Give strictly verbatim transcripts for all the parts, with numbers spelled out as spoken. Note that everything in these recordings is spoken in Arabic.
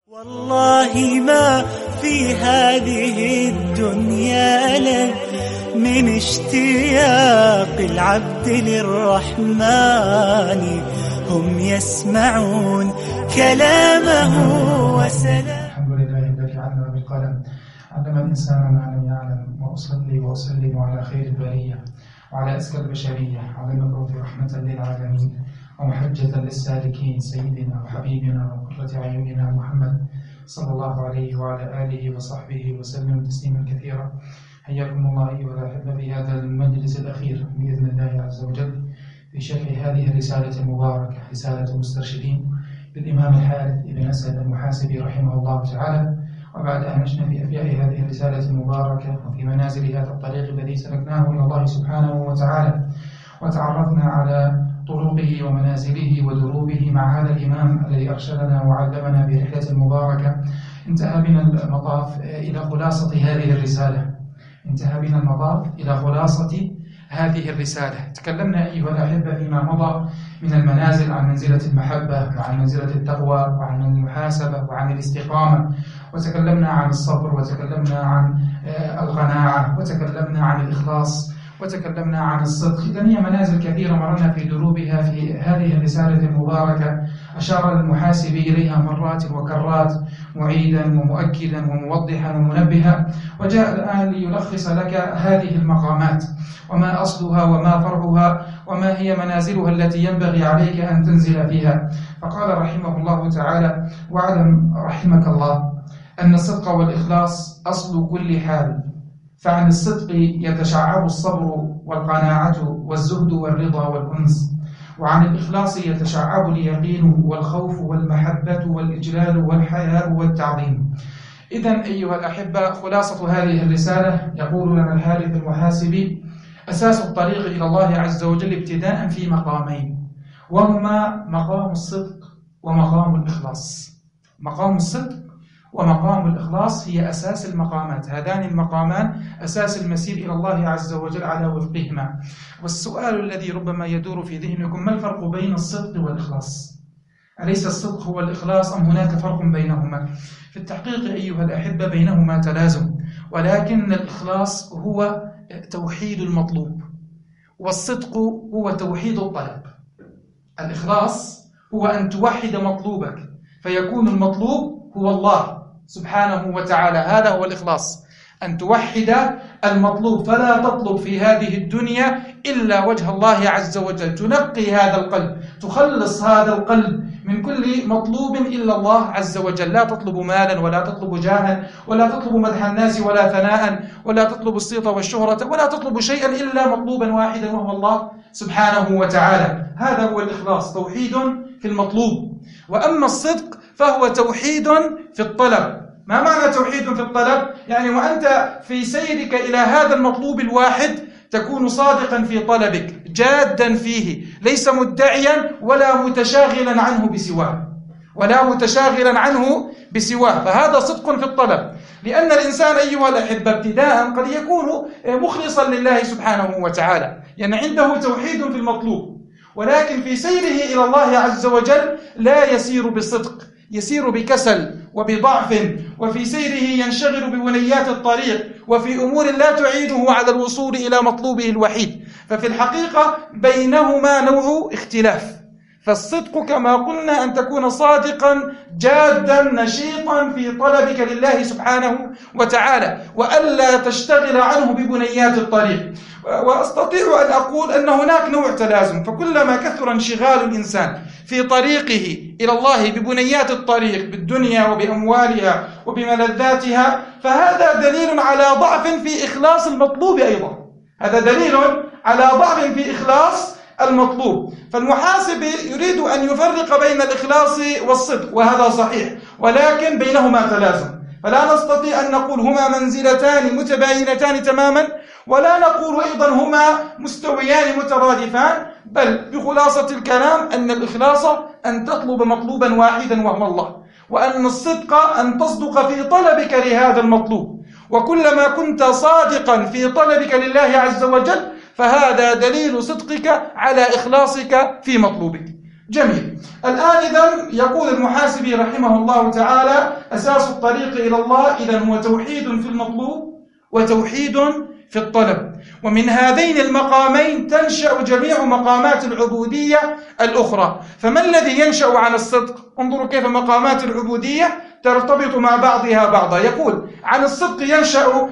والله ما في هذه الدنيا لك من اشتياق العبد للرحمن هم يسمعون كلامه وسلام. الحمد لله الذي علم بالقلم علم الإنسان ما لم يعلم، وأصلي وأسلم على خير البرية وعلى أزكى البشرية على المبعوث رحمة للعالمين ومحجة للسالكين سيدنا وحبيبنا وقرة أعيننا محمد صلى الله عليه وعلى آله وصحبه وسلم تسليما كثيرا. حياكم الله أيها الأحبة في هذا المجلس الأخير بإذن الله عز وجل في شرح هذه الرسالة المباركة، رسالة المسترشدين للإمام الحارث بن أسد المحاسبي رحمه الله تعالى. وبعد أن مشنا في أفياء هذه الرسالة المباركة وفي منازل هذا الطريق الذي سلكناه إلى الله سبحانه وتعالى، وتعرفنا على طرقه ومنازله ودروبه مع هذا الإمام الذي أرشدنا وعلمنا برحلة المباركة، انتهى بنا المطاف إلى خلاصة هذه الرسالة انتهى بنا المطاف إلى خلاصة هذه الرسالة. تكلمنا أيها الأحبة فيما مضى من المنازل عن منزلة المحبة وعن منزلة التقوى وعن المحاسبة وعن الاستقامة، وتكلمنا عن الصبر، وتكلمنا عن القناعة، وتكلمنا عن الإخلاص، وتكلمنا عن الصدق. إذن هي منازل كثيرة مرنا في دروبها في هذه الرسالة المباركة، أشار المحاسبي إليها مرات وكرات معيدا ومؤكدا وموضحا ومنبها، وجاء الآن ليلخص لك هذه المقامات وما أصلها وما فرعها وما هي منازلها التي ينبغي عليك أن تنزل فيها. فقال رحمه الله تعالى: واعلم رحمك الله أن الصدق والإخلاص أصل كل حال، فعن الصدق يتشعب الصبر والقناعة والزهد والرضا والأنس، وعن الإخلاص يتشعب اليقين والخوف والمحبة والإجلال والحياء والتعظيم. إذن أيها الأحبة، خلاصة هذه الرسالة يقول لنا الحارث المحاسبي: أساس الطريق إلى الله عز وجل ابتداء في مقامين، وهما مقام الصدق ومقام الإخلاص. مقام الصدق ومقام الإخلاص هي أساس المقامات، هذان المقامان أساس المسير إلى الله عز وجل على وفقهما. والسؤال الذي ربما يدور في ذهنكم: ما الفرق بين الصدق والإخلاص؟ أليس الصدق هو الإخلاص أم هناك فرق بينهما؟ في التحقيق أيها الأحبة بينهما تلازم، ولكن الإخلاص هو توحيد المطلوب، والصدق هو توحيد الطلب. الإخلاص هو أن توحد مطلوبك فيكون المطلوب هو الله سبحانه وتعالى، هذا هو الإخلاص، أن توحد المطلوب، فلا تطلب في هذه الدنيا إلا وجه الله عز وجل، تنقي هذا القلب، تخلص هذا القلب من كل مطلوب إلا الله عز وجل. لا تطلب مالا ولا تطلب جاها ولا تطلب مدح الناس ولا ثناء ولا تطلب الصيت والشهرة ولا تطلب شيئا إلا مطلوبا واحدا وهو الله سبحانه وتعالى. هذا هو الإخلاص، توحيد في المطلوب. وأما الصدق فهو توحيد في الطلب. ما معنى توحيد في الطلب؟ يعني وأنت في سيرك إلى هذا المطلوب الواحد تكون صادقا في طلبك، جادا فيه، ليس مدعيا ولا متشاغلا عنه بسواه ولا متشاغلا عنه بسواه فهذا صدق في الطلب. لأن الإنسان أيها الأحبة ابتداء قد يكون مخلصا لله سبحانه وتعالى، يعني عنده توحيد في المطلوب، ولكن في سيره إلى الله عز وجل لا يسير بصدق، يسير بكسل وبضعف، وفي سيره ينشغل ببنيات الطريق وفي أمور لا تعينه على الوصول إلى مطلوبه الوحيد. ففي الحقيقة بينهما نوع اختلاف. فالصدق كما قلنا أن تكون صادقا جادا نشيطا في طلبك لله سبحانه وتعالى، وألا تشتغل عنه ببنيات الطريق. وأستطيع أن أقول أن هناك نوع تلازم، فكلما كثر انشغال الإنسان في طريقه إلى الله ببنيات الطريق بالدنيا وبأموالها وبملذاتها، فهذا دليل على ضعف في إخلاص المطلوب أيضا، هذا دليل على ضعف في إخلاص المطلوب. فالمحاسب يريد أن يفرق بين الإخلاص والصدق، وهذا صحيح، ولكن بينهما تلازم. فلا نستطيع أن نقول هما منزلتان متباينتان تماما، ولا نقول أيضا هما مستويان مترادفان، بل بخلاصة الكلام أن الإخلاص أن تطلب مطلوبا واحدا وهو الله، وأن الصدق أن تصدق في طلبك لهذا المطلوب. وكلما كنت صادقا في طلبك لله عز وجل فهذا دليل صدقك على إخلاصك في مطلوبك. جميل. الآن إذن يقول المحاسبي رحمه الله تعالى: أساس الطريق إلى الله إذن هو توحيد في المطلوب وتوحيد في الطلب، ومن هذين المقامين تنشأ جميع مقامات العبودية الأخرى. فما الذي ينشأ عن الصدق؟ انظروا كيف مقامات العبودية ترتبط مع بعضها بعضا. يقول: عن الصدق ينشأ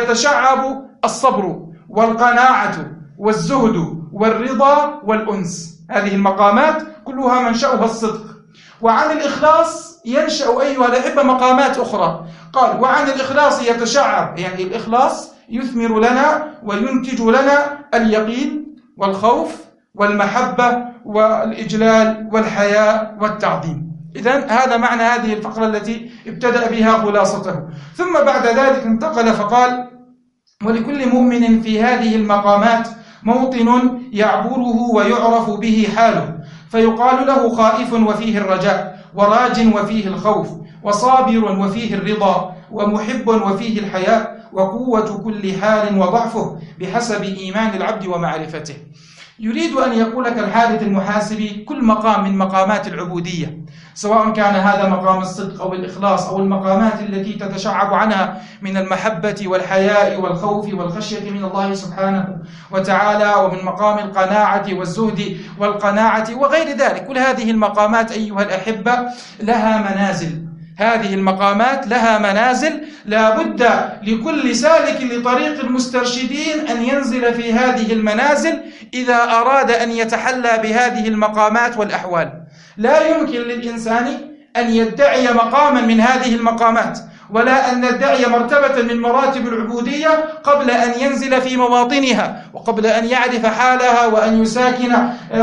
ويتشعب الصبر والقناعة والزهد والرضا والأنس، هذه المقامات كلها منشأها الصدق. وعن الإخلاص ينشأ أيها الأحبة مقامات أخرى. قال: وعن الإخلاص يتشعب، يعني الإخلاص يثمر لنا وينتج لنا اليقين والخوف والمحبة والإجلال والحياء والتعظيم. إذن هذا معنى هذه الفقرة التي ابتدأ بها خلاصته. ثم بعد ذلك انتقل فقال: ولكل مؤمن في هذه المقامات موطن يعبره ويعرف به حاله، فيقال له خائف وفيه الرجاء، وراج وفيه الخوف، وصابر وفيه الرضا، ومحب وفيه الحياء، وقوة كل حال وضعفه بحسب إيمان العبد ومعرفته. يريد أن يقول لك الحادث المحاسبي كل مقام من مقامات العبودية، سواء كان هذا مقام الصدق أو الإخلاص أو المقامات التي تتشعب عنها من المحبة والحياء والخوف والخشية من الله سبحانه وتعالى، ومن مقام القناعة والزهد والقناعة وغير ذلك. كل هذه المقامات أيها الأحبة لها منازل، هذه المقامات لها منازل، لا بد لكل سالك لطريق المسترشدين أن ينزل في هذه المنازل إذا أراد أن يتحلى بهذه المقامات والأحوال. لا يمكن للإنسان أن يدعي مقاما من هذه المقامات، ولا أن ندعي مرتبة من مراتب العبودية قبل أن ينزل في مواطنها، وقبل أن يعرف حالها وأن يساكن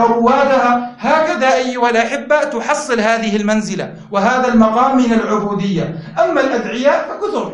روادها. هكذا أيها الأحبة تحصل هذه المنزلة وهذا المقام من العبودية. أما الأدعياء فكثر،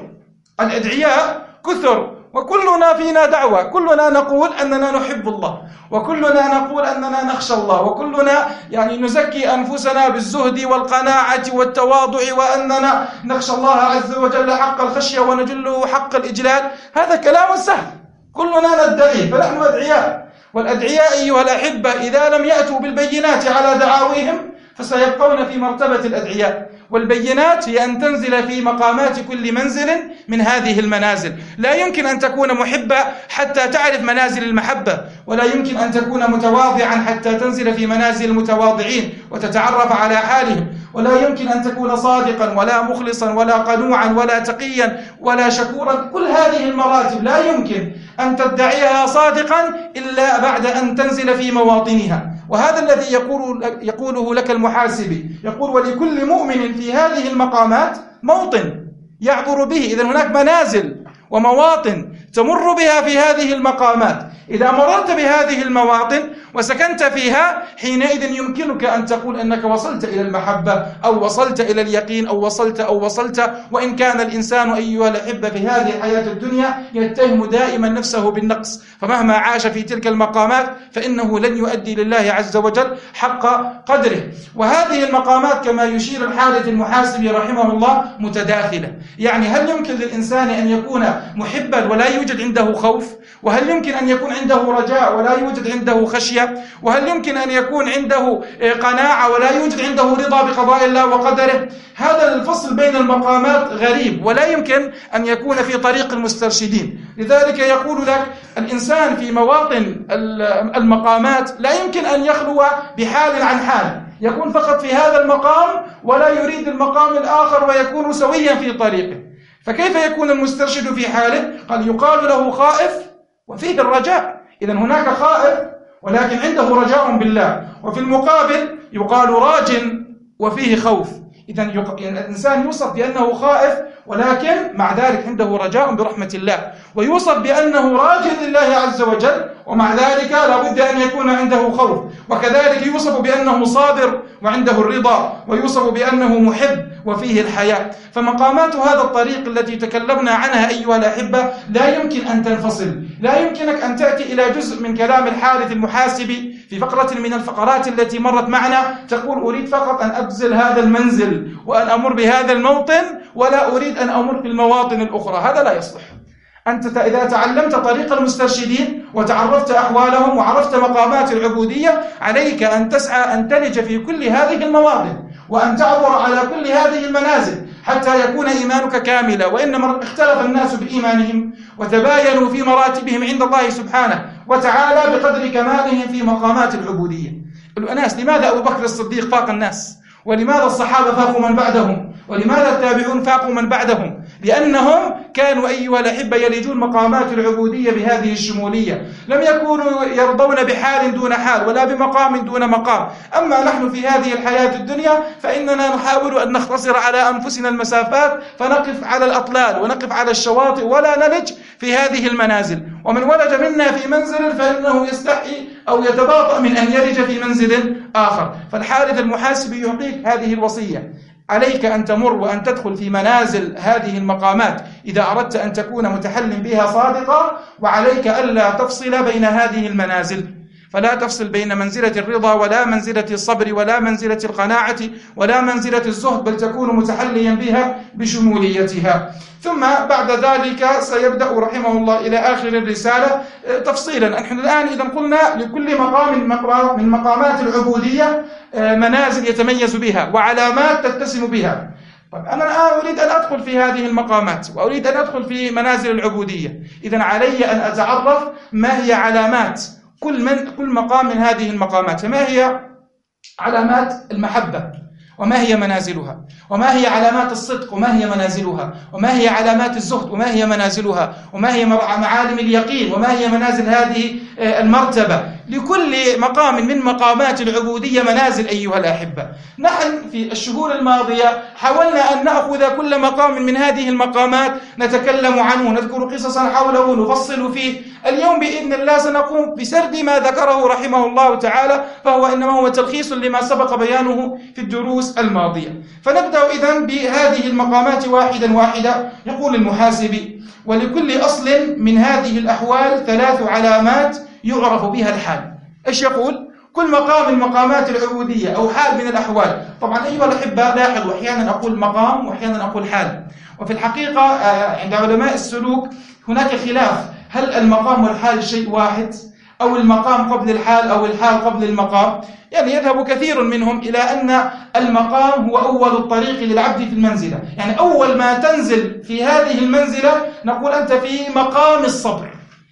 الأدعياء كثر، وكلنا فينا دعوة، كلنا نقول أننا نحب الله، وكلنا نقول أننا نخشى الله، وكلنا يعني نزكي أنفسنا بالزهد والقناعة والتواضع، وأننا نخشى الله عز وجل حق الخشية ونجله حق الإجلال. هذا كلام سهل، كلنا ندعيه، فنحن أدعياء. والأدعياء أيها الأحبة إذا لم يأتوا بالبينات على دعاويهم فسيبقون في مرتبة الأدعياء، والبينات هي أن تنزل في مقامات كل منزل من هذه المنازل. لا يمكن أن تكون محبة حتى تعرف منازل المحبة، ولا يمكن أن تكون متواضعا حتى تنزل في منازل المتواضعين وتتعرف على حالهم، ولا يمكن أن تكون صادقا ولا مخلصا ولا قنوعا ولا تقيا ولا شكورا. كل هذه المراتب لا يمكن أن تدعيها صادقا إلا بعد أن تنزل في مواطنها. وهذا الذي يقول يقوله لك المحاسبي، يقول: ولكل مؤمن في هذه المقامات موطن يعبر به. إذن هناك منازل ومواطن تمر بها في هذه المقامات. إذا مررت بهذه المواطن وسكنت فيها، حينئذ يمكنك أن تقول أنك وصلت إلى المحبة أو وصلت إلى اليقين أو وصلت أو وصلت. وإن كان الإنسان أيها الأحبة في هذه الحياة الدنيا يتهم دائما نفسه بالنقص، فمهما عاش في تلك المقامات فإنه لن يؤدي لله عز وجل حق قدره. وهذه المقامات كما يشير الحادث المحاسبي رحمه الله متداخلة. يعني هل يمكن للإنسان أن يكون محبا ولا يوجد عنده خوف؟ وهل يمكن أن يكون عنده رجاء ولا يوجد عنده خشية؟ وهل يمكن أن يكون عنده قناعة ولا يوجد عنده رضا بقضاء الله وقدره؟ هذا الفصل بين المقامات غريب، ولا يمكن أن يكون في طريق المسترشدين. لذلك يقول لك الإنسان في مواطن المقامات لا يمكن أن يخلو بحال عن حال، يكون فقط في هذا المقام ولا يريد المقام الآخر ويكون سويا في طريقه. فكيف يكون المسترشد في حاله؟ قال: يقال له خائف وفيه الرجاء. إذن هناك خائف ولكن عنده رجاء بالله، وفي المقابل يقال راج وفيه خوف. إذن الإنسان يوصف بأنه خائف ولكن مع ذلك عنده رجاء برحمة الله، ويوصف بأنه راج لله عز وجل ومع ذلك لابد أن يكون عنده خوف. وكذلك يوصف بأنه صابر وعنده الرضا، ويوصف بأنه محب وفيه الحياء. فمقامات هذا الطريق التي تكلمنا عنها أيها الأحبة لا يمكن أن تنفصل. لا يمكنك أن تأتي إلى جزء من كلام الحارث المحاسبي في فقرة من الفقرات التي مرت معنا تقول: أريد فقط أن أبذل هذا المنزل وأن أمر بهذا الموطن ولا أريد أن أمر في المواطن الأخرى. هذا لا يصلح. أنت إذا تعلمت طريق المسترشدين وتعرفت أحوالهم وعرفت مقامات العبودية، عليك أن تسعى أن تلج في كل هذه المواطن وأن تعبر على كل هذه المنازل حتى يكون إيمانك كاملا. وإنما اختلف الناس بإيمانهم وتباينوا في مراتبهم عند الله سبحانه وتعالى بقدر كمالهم في مقامات العبودية. الناس، لماذا أبو بكر الصديق فاق الناس؟ ولماذا الصحابة فاقوا من بعدهم؟ ولماذا التابعون فاقوا من بعدهم؟ لأنهم كانوا أيها الأحبة يلجون مقامات العبودية بهذه الشمولية، لم يكونوا يرضون بحال دون حال ولا بمقام دون مقام. أما نحن في هذه الحياة الدنيا فإننا نحاول أن نختصر على أنفسنا المسافات، فنقف على الأطلال ونقف على الشواطئ ولا نلج في هذه المنازل. ومن ولج منا في منزل فإنه يستحي أو يتباطأ من أن يلج في منزل آخر. فالحارث المحاسبي يعطيك هذه الوصية: عليك أن تمر وأن تدخل في منازل هذه المقامات إذا أردت أن تكون متحلم بها صادقا، وعليك ألا تفصل بين هذه المنازل، فلا تفصل بين منزلة الرضا ولا منزلة الصبر ولا منزلة القناعة ولا منزلة الزهد، بل تكون متحليا بها بشموليتها. ثم بعد ذلك سيبدأ رحمه الله إلى آخر الرسالة تفصيلا. نحن الآن إذا قلنا لكل مقام من مقامات العبودية منازل يتميز بها وعلامات تتسم بها. طيب أنا الآن أريد أن أدخل في هذه المقامات وأريد أن أدخل في منازل العبودية، إذن علي أن أتعرف ما هي علامات كل من كل مقام من هذه المقامات. فما هي علامات المحبة وما هي منازلها، وما هي علامات الصدق وما هي منازلها، وما هي علامات الزهد وما هي منازلها، وما هي معالم اليقين وما هي منازل هذه المرتبة. لكل مقام من مقامات العبودية منازل أيها الأحبة. نحن في الشهور الماضية حاولنا أن نأخذ كل مقام من هذه المقامات نتكلم عنه، نذكر قصصا حوله، نفصل فيه. اليوم بإذن الله سنقوم بسرد ما ذكره رحمه الله تعالى، فهو إنما هو تلخيص لما سبق بيانه في الدروس الماضية. فنبدأ إذن بهذه المقامات واحدا واحدا. يقول المحاسبي: ولكل أصل من هذه الأحوال ثلاث علامات يعرف بها الحال. إيش يقول؟ كل مقام من مقامات العبودية أو حال من الأحوال. طبعا أيها الأحبة لاحظوا، أحيانا أقول مقام وأحيانا أقول حال، وفي الحقيقة عند علماء السلوك هناك خلاف، هل المقام والحال شيء واحد أو المقام قبل الحال أو الحال قبل المقام؟ يعني يذهب كثير منهم إلى أن المقام هو أول الطريق للعبد في المنزلة، يعني أول ما تنزل في هذه المنزلة نقول أنت في مقام الصبر.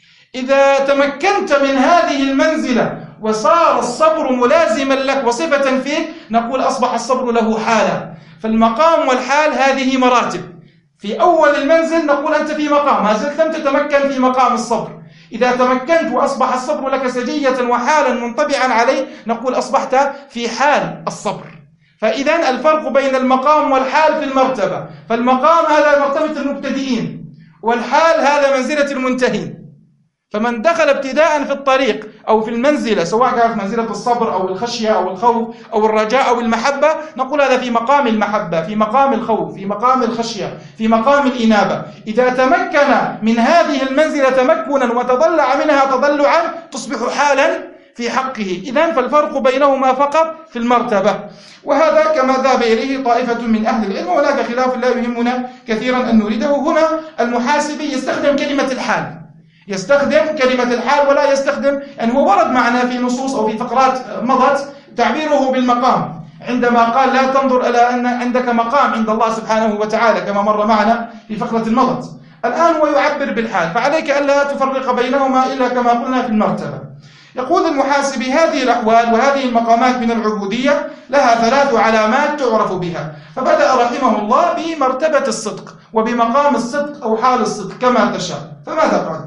إذا تمكنت من هذه المنزلة وصار الصبر ملازما لك وصفة فيك نقول أصبح الصبر له حالة. فالمقام والحال هذه مراتب. في أول المنزل نقول أنت في مقام، ما زلت لم تتمكن في مقام الصبر. إذا تمكنت وأصبح الصبر لك سجية وحالا منطبعا عليه نقول أصبحت في حال الصبر. فإذا الفرق بين المقام والحال في المرتبة، فالمقام هذا مرتبة المبتدئين والحال هذا منزلة المنتهين. فمن دخل ابتداء في الطريق أو في المنزلة سواء كانت منزلة الصبر أو الخشية أو الخوف أو الرجاء أو المحبة نقول هذا في مقام المحبة، في مقام الخوف، في مقام الخشية، في مقام الإنابة. إذا تمكن من هذه المنزلة تمكنا وتضلع منها تضلعا تصبح حالا في حقه. إذن فالفرق بينهما فقط في المرتبة، وهذا كما ذهب إليه طائفة من أهل العلم، وهناك خلاف لا يهمنا كثيرا أن نريده. هنا المحاسبي يستخدم كلمة الحال، يستخدم كلمة الحال ولا يستخدم، يعني هو ورد معنا في نصوص أو في فقرات مضت تعبيره بالمقام، عندما قال لا تنظر إلى أن عندك مقام عند الله سبحانه وتعالى كما مر معنا في فقرة مضت. الآن هو يعبر بالحال، فعليك ألا تفرق بينهما إلا كما قلنا في المرتبة. يقول المحاسبي: هذه الأحوال وهذه المقامات من العبودية لها ثلاث علامات تعرف بها. فبدأ رحمه الله بمرتبة الصدق وبمقام الصدق أو حال الصدق كما تشاء. فماذا قال؟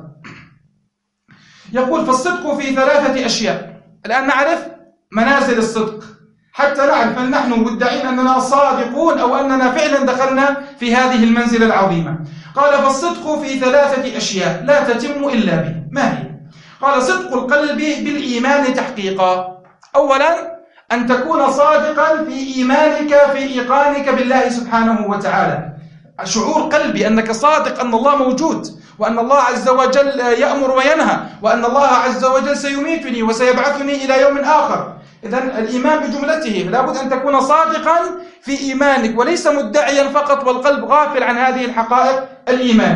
يقول: فالصدق في ثلاثة أشياء. الآن نعرف منازل الصدق حتى نعرف أن نحن مدعين أننا صادقون أو أننا فعلا دخلنا في هذه المنزلة العظيمة. قال: فالصدق في ثلاثة أشياء لا تتم إلا به. ما هي؟ قال: صدق القلب بالإيمان تحقيقا. أولا أن تكون صادقا في إيمانك في إيقانك بالله سبحانه وتعالى، شعور قلبي أنك صادق أن الله موجود وأن الله عز وجل يأمر وينهى وأن الله عز وجل سيميتني وسيبعثني إلى يوم آخر. إذن الإيمان بجملته لابد أن تكون صادقا في إيمانك وليس مدعيا فقط والقلب غافل عن هذه الحقائق الإيمانية.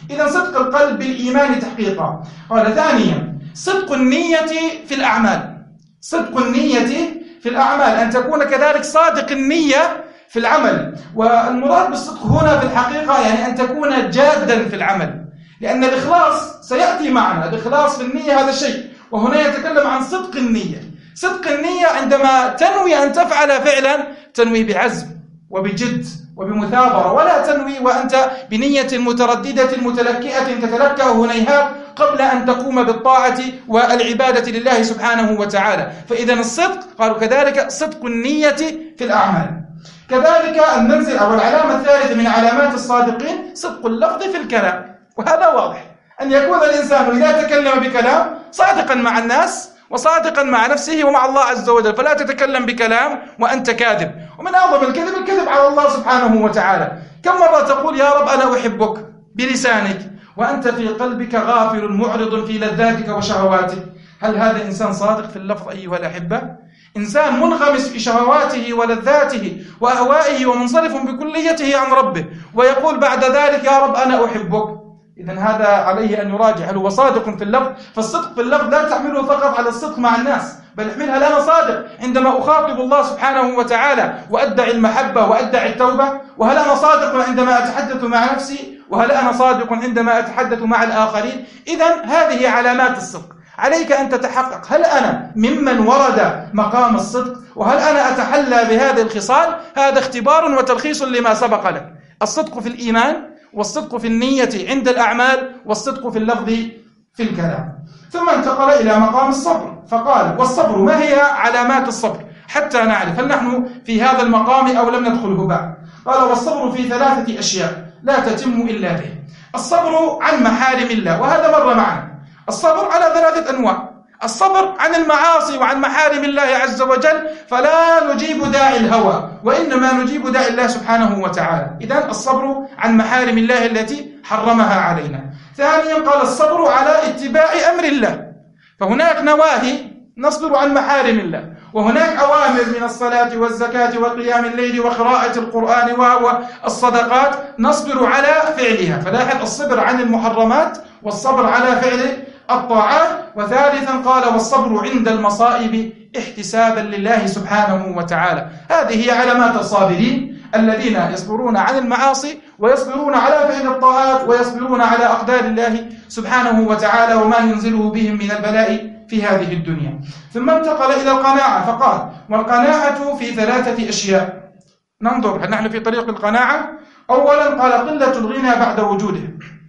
إذا صدق القلب بالإيمان تحقيقا. قال ثانيا صدق النية في الأعمال. صدق النية في الأعمال، أن تكون كذلك صادق النية في العمل. والمراد بالصدق هنا في الحقيقة يعني أن تكون جادا في العمل، لأن الإخلاص سيأتي معنا. الإخلاص في النية هذا شيء، وهنا يتكلم عن صدق النية. صدق النية عندما تنوي أن تفعل فعلا تنوي بعزم وبجد وبمثابرة، ولا تنوي وأنت بنية مترددة متلكئة تتلكأ هنيهات قبل أن تقوم بالطاعة والعبادة لله سبحانه وتعالى. فإذا الصدق قالوا كذلك صدق النية في الأعمال. كذلك المنزل أو العلامة الثالثة من علامات الصادقين صدق اللفظ في الكلام، وهذا واضح أن يكون الإنسان إذا تكلم بكلام صادقا مع الناس وصادقا مع نفسه ومع الله عز وجل، فلا تتكلم بكلام وأنت كاذب. ومن أعظم الكذب الكذب على الله سبحانه وتعالى. كم مرة تقول يا رب أنا أحبك بلسانك وأنت في قلبك غافل معرض في لذاتك وشهواتك؟ هل هذا إنسان صادق في اللفظ أيها الأحبة؟ إنسان منغمس في شهواته ولذاته وأهوائه ومنصرف بكليته عن ربه، ويقول بعد ذلك يا رب أنا أحبك. إذن هذا عليه أن يراجع هل هو صادق في اللفظ. فالصدق في اللفظ لا تحمله فقط على الصدق مع الناس، بل احملها لنا صادق عندما أخاطب الله سبحانه وتعالى وأدعي المحبة وأدعي التوبة، وهل أنا صادق عندما أتحدث مع نفسي، وهل أنا صادق عندما أتحدث مع الآخرين. إذن هذه علامات الصدق. عليك أن تتحقق هل أنا ممن ورد مقام الصدق، وهل أنا أتحلى بهذه الخصال. هذا اختبار وتلخيص لما سبق لك: الصدق في الإيمان، والصدق في النية عند الأعمال، والصدق في اللفظ في الكلام. ثم انتقل إلى مقام الصبر فقال: والصبر، ما هي علامات الصبر حتى نعرف هل نحن في هذا المقام أو لم ندخله بعد؟ قال: والصبر في ثلاثة أشياء لا تتم إلا به. الصبر عن محارم الله، وهذا مر معنا. الصبر على ثلاثة أنواع: الصبر عن المعاصي وعن محارم الله عز وجل، فلا نجيب داعي الهوى وإنما نجيب داعي الله سبحانه وتعالى. إذن الصبر عن محارم الله التي حرمها علينا. ثانيا قال: الصبر على اتباع أمر الله، فهناك نواهي نصبر عن محارم الله، وهناك أوامر من الصلاة والزكاة وقيام الليل وقراءة القرآن وهو الصدقات نصبر على فعلها. فلاحظ الصبر عن المحرمات والصبر على فعل الطاعات. وثالثا قال: والصبر عند المصائب احتسابا لله سبحانه وتعالى. هذه هي علامات الصابرين الذين يصبرون عن المعاصي ويصبرون على فعل الطاعات ويصبرون على أقدار الله سبحانه وتعالى وما ينزله بهم من البلاء في هذه الدنيا. ثم انتقل إلى القناعة فقال: والقناعة في ثلاثة أشياء. ننظر هل نحن في طريق القناعة. أولا قال: قلة الغنى بعد وجوده،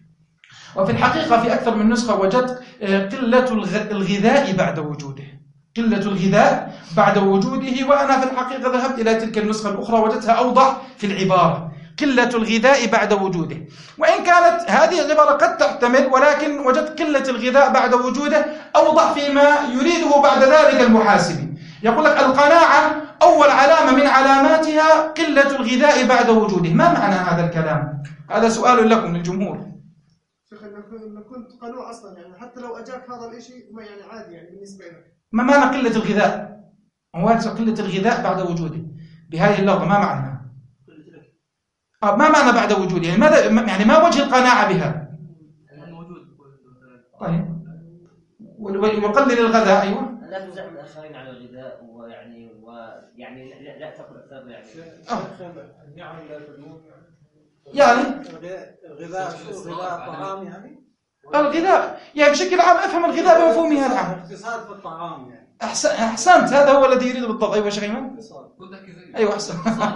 وفي الحقيقة في أكثر من نسخة وجدت قلة الغذاء بعد وجوده. قلة الغذاء بعد وجوده، وأنا في الحقيقة ذهبت إلى تلك النسخة الأخرى وجدتها أوضح في العبارة: قلة الغذاء بعد وجوده. وإن كانت هذه العبارة قد تحتمل، ولكن وجدت قلة الغذاء بعد وجوده أوضح فيما يريده بعد ذلك المحاسبي. يقول لك القناعة أول علامة من علاماتها قلة الغذاء بعد وجوده. ما معنى هذا الكلام؟ هذا سؤال لكم للجمهور. شيخ أنا كنت قنوع أصلا، يعني حتى لو أجاك هذا الإشي ما يعني عادي يعني بالنسبة لك. ما معنى قلة الغذاء؟ هو قلة الغذاء بعد وجوده بهذه اللفظة ما معنى؟ آه ما معنى بعد وجوده؟ يعني ماذا يعني ما وجه القناعة بها؟ طيب ويقلل الغذاء. أيوة. لا تزعم الآخرين على الغذاء، ويعني ويعني لا, لا تأكل أكثر يعني. يعني الغذاء الغذاء طعام يعني. الغذاء يعني بشكل عام افهم الغذاء بمفهومه العام. اقتصاد في الطعام يعني. أحسن احسنت، هذا هو الذي يريد بالضبط. ايوه شيخ ايمن. ايوه احسن.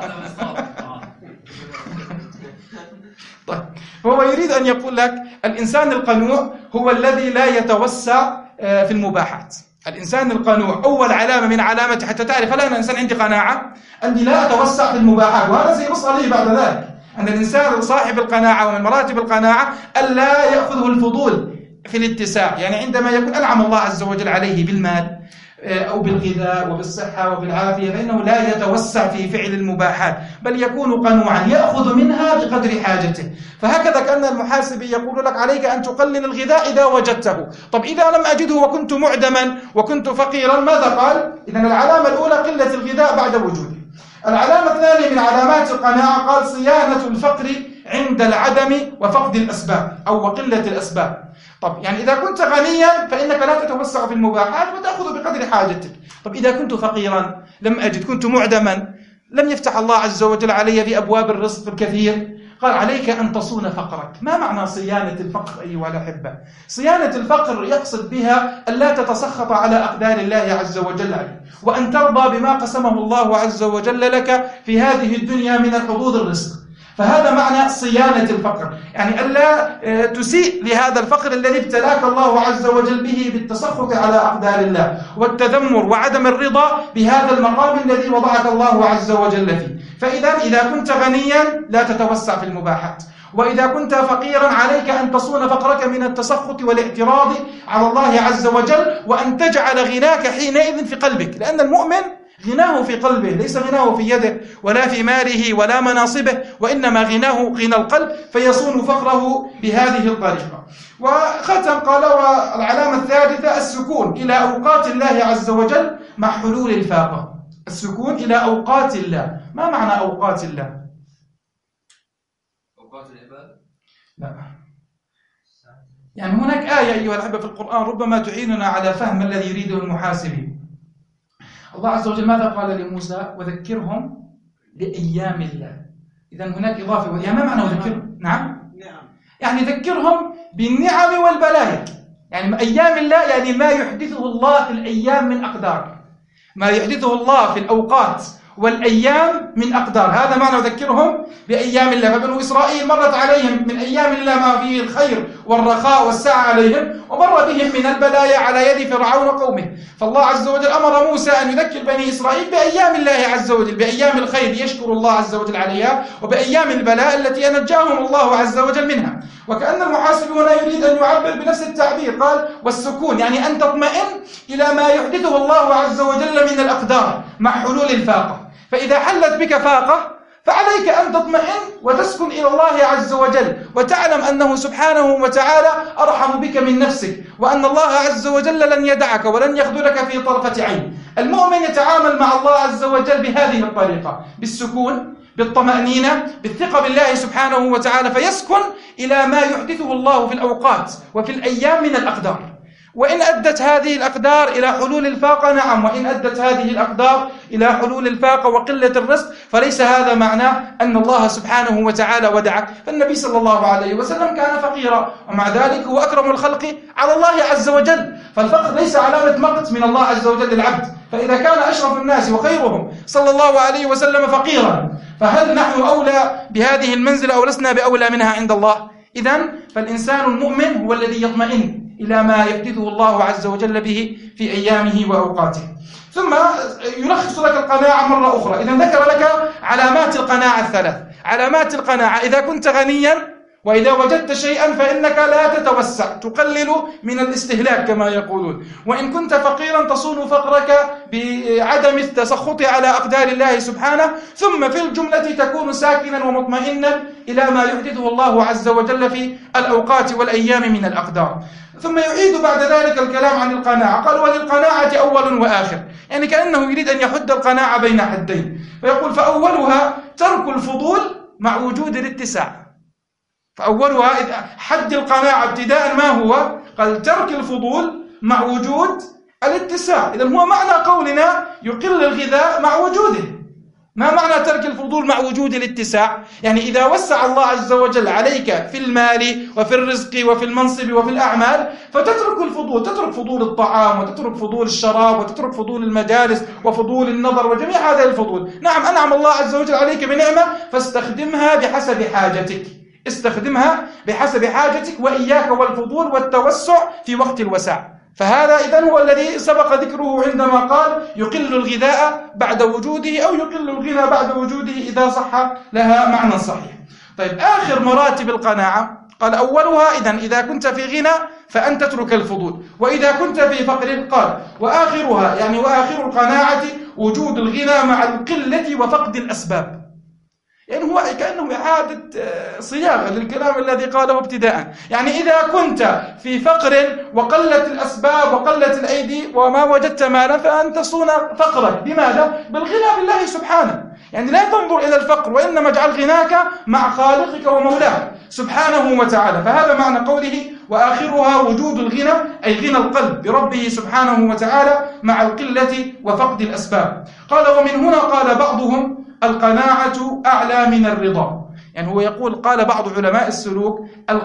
طيب هو يريد ان يقول لك الانسان القنوع هو الذي لا يتوسع في المباحات. الانسان القنوع اول علامه من علامته حتى تعرف هل انا انسان عندي قناعه اني لا اتوسع في المباحات، وهذا سينص عليه بعد ذلك أن الإنسان صاحب القناعة ومن مراتب القناعة ألا يأخذه الفضول في الاتساع. يعني عندما يكون أنعم الله عز وجل عليه بالمال أو بالغذاء وبالصحة وبالعافية فإنه لا يتوسع في فعل المباحات، بل يكون قنوعا يأخذ منها بقدر حاجته. فهكذا كأن المحاسبي يقول لك عليك أن تقلل الغذاء إذا وجدته. طب إذا لم أجده وكنت معدما وكنت فقيرا ماذا قال؟ إذن العلامة الأولى قلة الغذاء بعد وجوده. العلامة الثانية من علامات القناعة قال صيانة الفقر عند العدم وفقد الأسباب أو وقلة الأسباب. طب يعني إذا كنت غنيا فإنك لا تتوسع في المباحات وتأخذ بقدر حاجتك. طب إذا كنت فقيرا لم أجد، كنت معدما، لم يفتح الله عز وجل علي في أبواب الرزق الكثير، قال عليك أن تصون فقرك. ما معنى صيانة الفقر أيها الأحبة؟ صيانة الفقر يقصد بها أن لا تتسخط على أقدار الله عز وجل عليك، وأن ترضى بما قسمه الله عز وجل لك في هذه الدنيا من الحظوظ الرزق. فهذا معنى صيانة الفقر، يعني ألا تسيء لهذا الفقر الذي ابتلاك الله عز وجل به بالتسخط على أقدار الله والتذمر وعدم الرضا بهذا المقام الذي وضعك الله عز وجل فيه. فإذا إذا كنت غنيا لا تتوسع في المباحات، وإذا كنت فقيرا عليك أن تصون فقرك من التسخط والاعتراض على الله عز وجل، وأن تجعل غناك حينئذ في قلبك، لأن المؤمن غناه في قلبه، ليس غناه في يده ولا في ماله ولا مناصبه، وإنما غناه غنى القلب، فيصون فقره بهذه الطريقة. وختم قال والعلامة الثالثة السكون إلى أوقات الله عز وجل مع حلول الفاقة. السكون إلى أوقات الله. ما معنى أوقات الله؟ أوقات العبادة؟ لا، يعني هناك آية أيها الأحبة في القرآن ربما تعيننا على فهم الذي يريده المحاسبي. الله عز وجل ماذا قال لموسى؟ وذكرهم بأيام الله. إذن هناك إضافة. يعني ما معنى وذكرهم؟ نعم؟ نعم. يعني ذكرهم بالنعم والبلايا. يعني أيام الله يعني ما يحدثه الله في الأيام من أقدار، ما يحدثه الله في الأوقات والأيام من أقدار، هذا معنى وذكرهم بأيام الله. فبنو إسرائيل مرت عليهم من أيام الله ما فيه الخير والرخاء والسعة عليهم، ومر بهم من البلايا على يد فرعون وقومه. فالله عز وجل أمر موسى أن يذكر بني إسرائيل بأيام الله عز وجل، بأيام الخير يشكر الله عز وجل عليها، وبأيام البلاء التي نجاهم الله عز وجل منها. وكأن المحاسب هنا يريد أن يعبر بنفس التعبير، قال والسكون يعني أن تطمئن إلى ما يحدثه الله عز وجل من الأقدار مع حلول الفاقة. فإذا حلت بك فاقة فعليك أن تطمئن وتسكن إلى الله عز وجل، وتعلم أنه سبحانه وتعالى أرحم بك من نفسك، وأن الله عز وجل لن يدعك ولن يخذلك في طرفة عين. المؤمن يتعامل مع الله عز وجل بهذه الطريقة، بالسكون، بالطمأنينة، بالثقة بالله سبحانه وتعالى، فيسكن إلى ما يحدثه الله في الأوقات وفي الأيام من الأقدار. وإن أدت هذه الأقدار إلى حلول الفاقة نعم، وإن أدت هذه الأقدار إلى حلول الفاقة وقلة الرزق فليس هذا معناه أن الله سبحانه وتعالى ودعك. فالنبي صلى الله عليه وسلم كان فقيرا، ومع ذلك هو أكرم الخلق على الله عز وجل. فالفقر ليس علامة مقت من الله عز وجل للعبد. فإذا كان أشرف الناس وخيرهم صلى الله عليه وسلم فقيرا، فهل نحن أولى بهذه المنزلة أو لسنا بأولى منها عند الله؟ إذن فالإنسان المؤمن هو الذي يطمئن إلى ما يحدثه الله عز وجل به في أيامه وأوقاته. ثم يلخص لك القناعة مرة أخرى. إذن ذكر لك علامات القناعة الثلاث. علامات القناعة: إذا كنت غنيا وإذا وجدت شيئا فإنك لا تتوسع، تقلل من الاستهلاك كما يقولون. وإن كنت فقيرا تصون فقرك بعدم التسخط على أقدار الله سبحانه. ثم في الجملة تكون ساكنا ومطمئنا إلى ما يحدثه الله عز وجل في الأوقات والأيام من الأقدار. ثم يعيد بعد ذلك الكلام عن القناعة. قال وللقناعة أول وآخر، يعني كأنه يريد أن يحد القناعة بين حدين، فيقول فأولها ترك الفضول مع وجود الاتساع. فأولها حد القناعة ابتداء ما هو؟ قال ترك الفضول مع وجود الاتساع. إذن هو معنى قولنا يقل الغذاء مع وجوده. ما معنى ترك الفضول مع وجود الاتساع؟ يعني إذا وسع الله عز وجل عليك في المال وفي الرزق وفي المنصب وفي الأعمال فتترك الفضول، تترك فضول الطعام وتترك فضول الشراب وتترك فضول المجالس وفضول النظر وجميع هذه الفضول. نعم أنعم الله عز وجل عليك بنعمة فاستخدمها بحسب حاجتك، استخدمها بحسب حاجتك، وإياك والفضول والتوسع في وقت الوسع. فهذا إذن هو الذي سبق ذكره عندما قال يقل الغذاء بعد وجوده أو يقل الغنى بعد وجوده إذا صح لها معنى صحيح. طيب آخر مراتب القناعة قال أولها إذن إذا كنت في غنى فأن تترك الفضول، وإذا كنت في فقر قال وآخرها يعني وآخر القناعة وجود الغنى مع القلة وفقد الأسباب. يعني هو كأنه إعادة صياغة للكلام الذي قاله ابتداء. يعني إذا كنت في فقر وقلت الأسباب وقلت الأيدي وما وجدت مالا فأن تصون فقرك بماذا؟ بالغنى بالله سبحانه. يعني لا تنظر إلى الفقر، وإنما اجعل غناك مع خالقك ومولاك سبحانه وتعالى. فهذا معنى قوله وآخرها وجود الغنى، أي غنى القلب بربه سبحانه وتعالى مع القلة وفقد الأسباب. قال ومن هنا قال بعضهم القناعة أعلى من الرضا. يعني هو يقول قال بعض علماء السلوك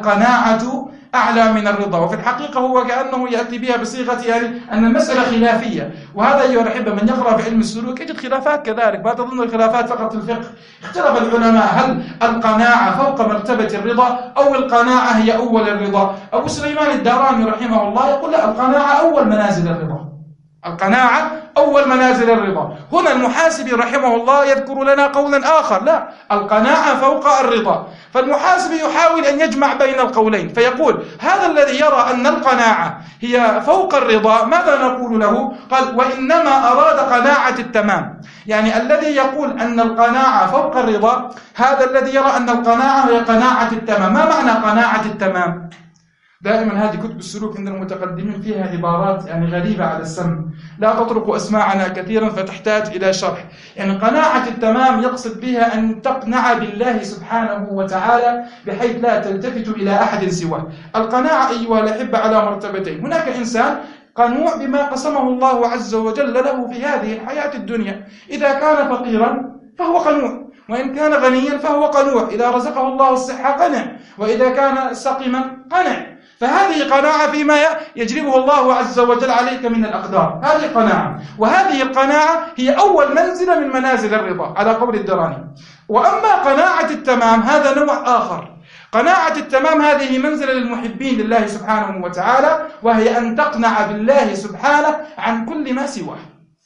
القناعة أعلى من الرضا، وفي الحقيقة هو كأنه يأتي بها بصيغة يعني أن المسألة خلافية. وهذا أيها الأحبة من يقرأ في علم السلوك يجد خلافات كذلك، لا تظن الخلافات فقط في الفقه. اختلف العلماء هل القناعة فوق مرتبة الرضا أو القناعة هي أول الرضا. أبو سليمان الداراني رحمه الله يقول لا، القناعة أول منازل الرضا، القناعة أول منازل الرضا. هنا المحاسبي رحمه الله يذكر لنا قولا آخر، لا، القناعة فوق الرضا. فالمحاسبي يحاول أن يجمع بين القولين، فيقول هذا الذي يرى أن القناعة هي فوق الرضا ماذا نقول له؟ قال وإنما أراد قناعة التمام. يعني الذي يقول أن القناعة فوق الرضا هذا الذي يرى أن القناعة هي قناعة التمام. ما معنى قناعة التمام؟ دائما هذه كتب السلوك عند المتقدمين فيها عبارات يعني غريبة على السمع، لا تطرق أسماعنا كثيرا فتحتاج إلى شرح. يعني قناعة التمام يقصد بها أن تقنع بالله سبحانه وتعالى بحيث لا تلتفت إلى أحد سواه. القناعة أيها الأحبة على مرتبتين، هناك إنسان قنوع بما قسمه الله عز وجل له في هذه الحياة الدنيا، إذا كان فقيرا فهو قنوع، وإن كان غنيا فهو قنوع، إذا رزقه الله الصحة قنع، وإذا كان سقما قنع. فهذه قناعة فيما يجلبه الله عز وجل عليك من الأقدار، هذه قناعة. وهذه القناعة هي أول منزلة من منازل الرضا على قول الدراني. وأما قناعة التمام هذا نوع آخر. قناعة التمام هذه منزلة للمحبين لله سبحانه وتعالى، وهي أن تقنع بالله سبحانه عن كل ما سواه،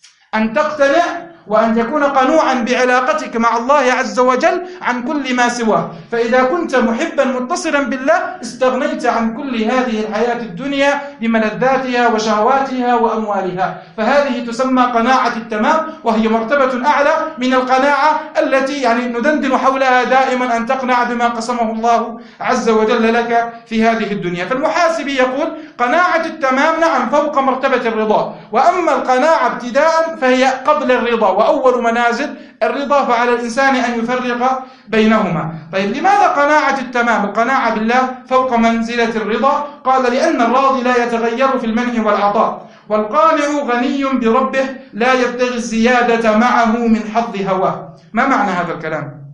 أن تقتنع وأن تكون قنوعا بعلاقتك مع الله عز وجل عن كل ما سواه. فإذا كنت محبا متصلا بالله استغنيت عن كل هذه الحياة الدنيا بملذاتها وشهواتها وأموالها. فهذه تسمى قناعة التمام، وهي مرتبة أعلى من القناعة التي يعني ندندن حولها دائما، أن تقنع بما قسمه الله عز وجل لك في هذه الدنيا. فالمحاسبي يقول قناعة التمام نعم فوق مرتبة الرضا، وأما القناعة ابتداء فهي قبل الرضا وأول منازل الرضا، فعلى الإنسان أن يفرق بينهما. طيب لماذا قناعة التمام القناعة بالله فوق منزلة الرضا؟ قال لأن الراضي لا يتغير في المنع والعطاء، والقانع غني بربه لا يبتغي الزيادة معه من حظ هواه. ما معنى هذا الكلام؟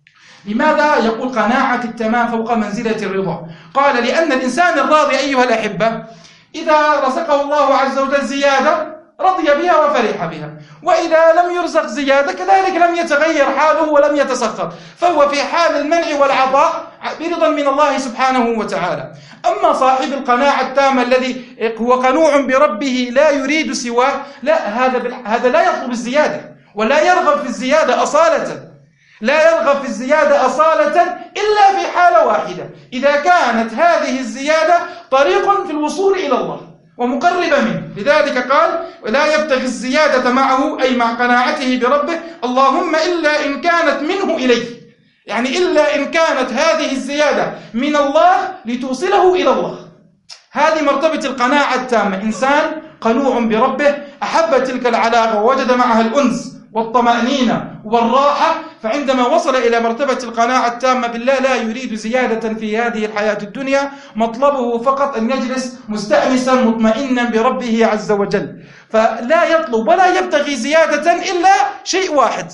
لماذا يقول قناعة التمام فوق منزلة الرضا؟ قال لأن الإنسان الراضي أيها الأحبة إذا رزقه الله عز وجل زيادة رضي بها وفرح بها، وإذا لم يرزق زيادة كذلك لم يتغير حاله ولم يتسخط، فهو في حال المنع والعطاء برضا من الله سبحانه وتعالى. أما صاحب القناعة التامة الذي هو قنوع بربه لا يريد سواه، لا، هذا هذا لا يطلب الزيادة ولا يرغب في الزيادة أصالة، لا يرغب في الزيادة أصالة إلا في حالة واحدة، إذا كانت هذه الزيادة طريق في الوصول إلى الله ومقربة منه. لذلك قال ولا يبتغي الزيادة معه، أي مع قناعته بربه، اللهم إلا إن كانت منه إليه، يعني إلا إن كانت هذه الزيادة من الله لتوصله إلى الله. هذه مرتبة القناعة التامة، إنسان قنوع بربه أحب تلك العلاقة ووجد معها الأنس والطمأنينة والراحة، فعندما وصل إلى مرتبة القناعة التامة بالله لا يريد زيادة في هذه الحياة الدنيا، مطلبه فقط أن يجلس مستأنسا مطمئنا بربه عز وجل، فلا يطلب ولا يبتغي زيادة إلا شيء واحد،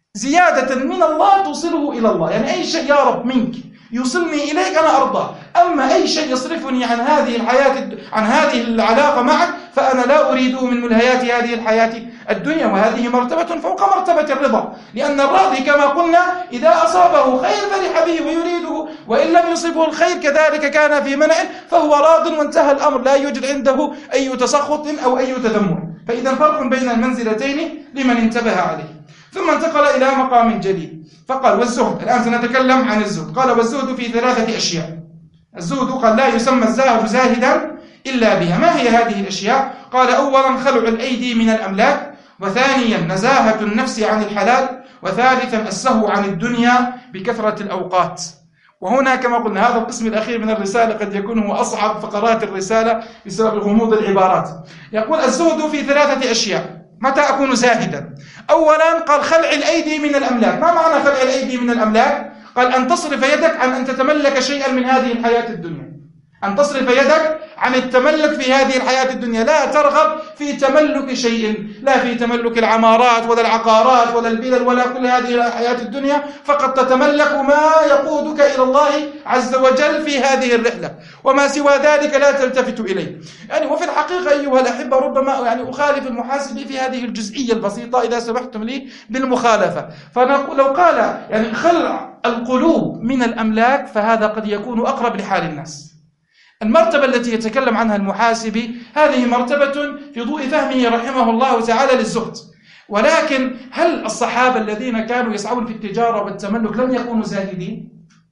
زيادة من الله توصله إلى الله. يعني أي شيء يا رب منك يوصلني إليك أنا أرضى، أما أي شيء يصرفني عن هذه الحياة عن هذه العلاقة معك فأنا لا أريده من ملهيات هذه الحياة الدنيا. وهذه مرتبة فوق مرتبة الرضا، لأن الراضي كما قلنا إذا أصابه خير فرح به ويريده، وإن لم يصبه الخير كذلك كان في منع فهو راض وانتهى الأمر، لا يوجد عنده أي تسخط أو أي تذمر. فإذا فرق بين المنزلتين لمن انتبه عليه. ثم انتقل إلى مقام جديد فقال والزهد. الآن سنتكلم عن الزهد. قال والزهد في ثلاثة أشياء. الزهد قال لا يسمى الزاهد زاهدا إلا بها. ما هي هذه الأشياء؟ قال أولا خلع الأيدي من الأملاك، وثانيا نزاهة النفس عن الحلال، وثالثا السهو عن الدنيا بكثرة الأوقات. وهنا كما قلنا هذا القسم الأخير من الرسالة قد يكون هو أصعب فقرات الرسالة بسبب غموض العبارات. يقول الزهد في ثلاثة أشياء. متى أكون زاهدا؟ أولا قال خلع الأيدي من الأملاك. ما معنى خلع الأيدي من الأملاك؟ قال أن تصرف يدك عن أن تتملك شيئا من هذه الحياة الدنيا، أن تصرف يدك عن التملك في هذه الحياة الدنيا، لا ترغب في تملك شيء، لا في تملك العمارات ولا العقارات ولا البلد ولا كل هذه الحياة الدنيا، فقط تتملك ما يقودك إلى الله عز وجل في هذه الرحلة، وما سوى ذلك لا تلتفت إليه. يعني وفي الحقيقة أيها الأحبة ربما يعني أخالف المحاسبي في هذه الجزئية البسيطة إذا سمحتم لي بالمخالفة. فلو قال يعني خلع القلوب من الأملاك فهذا قد يكون أقرب لحال الناس. المرتبة التي يتكلم عنها المحاسبي هذه مرتبة في ضوء فهمه رحمه الله تعالى للزهد. ولكن هل الصحابة الذين كانوا يسعون في التجارة والتملك لم يكونوا زاهدين؟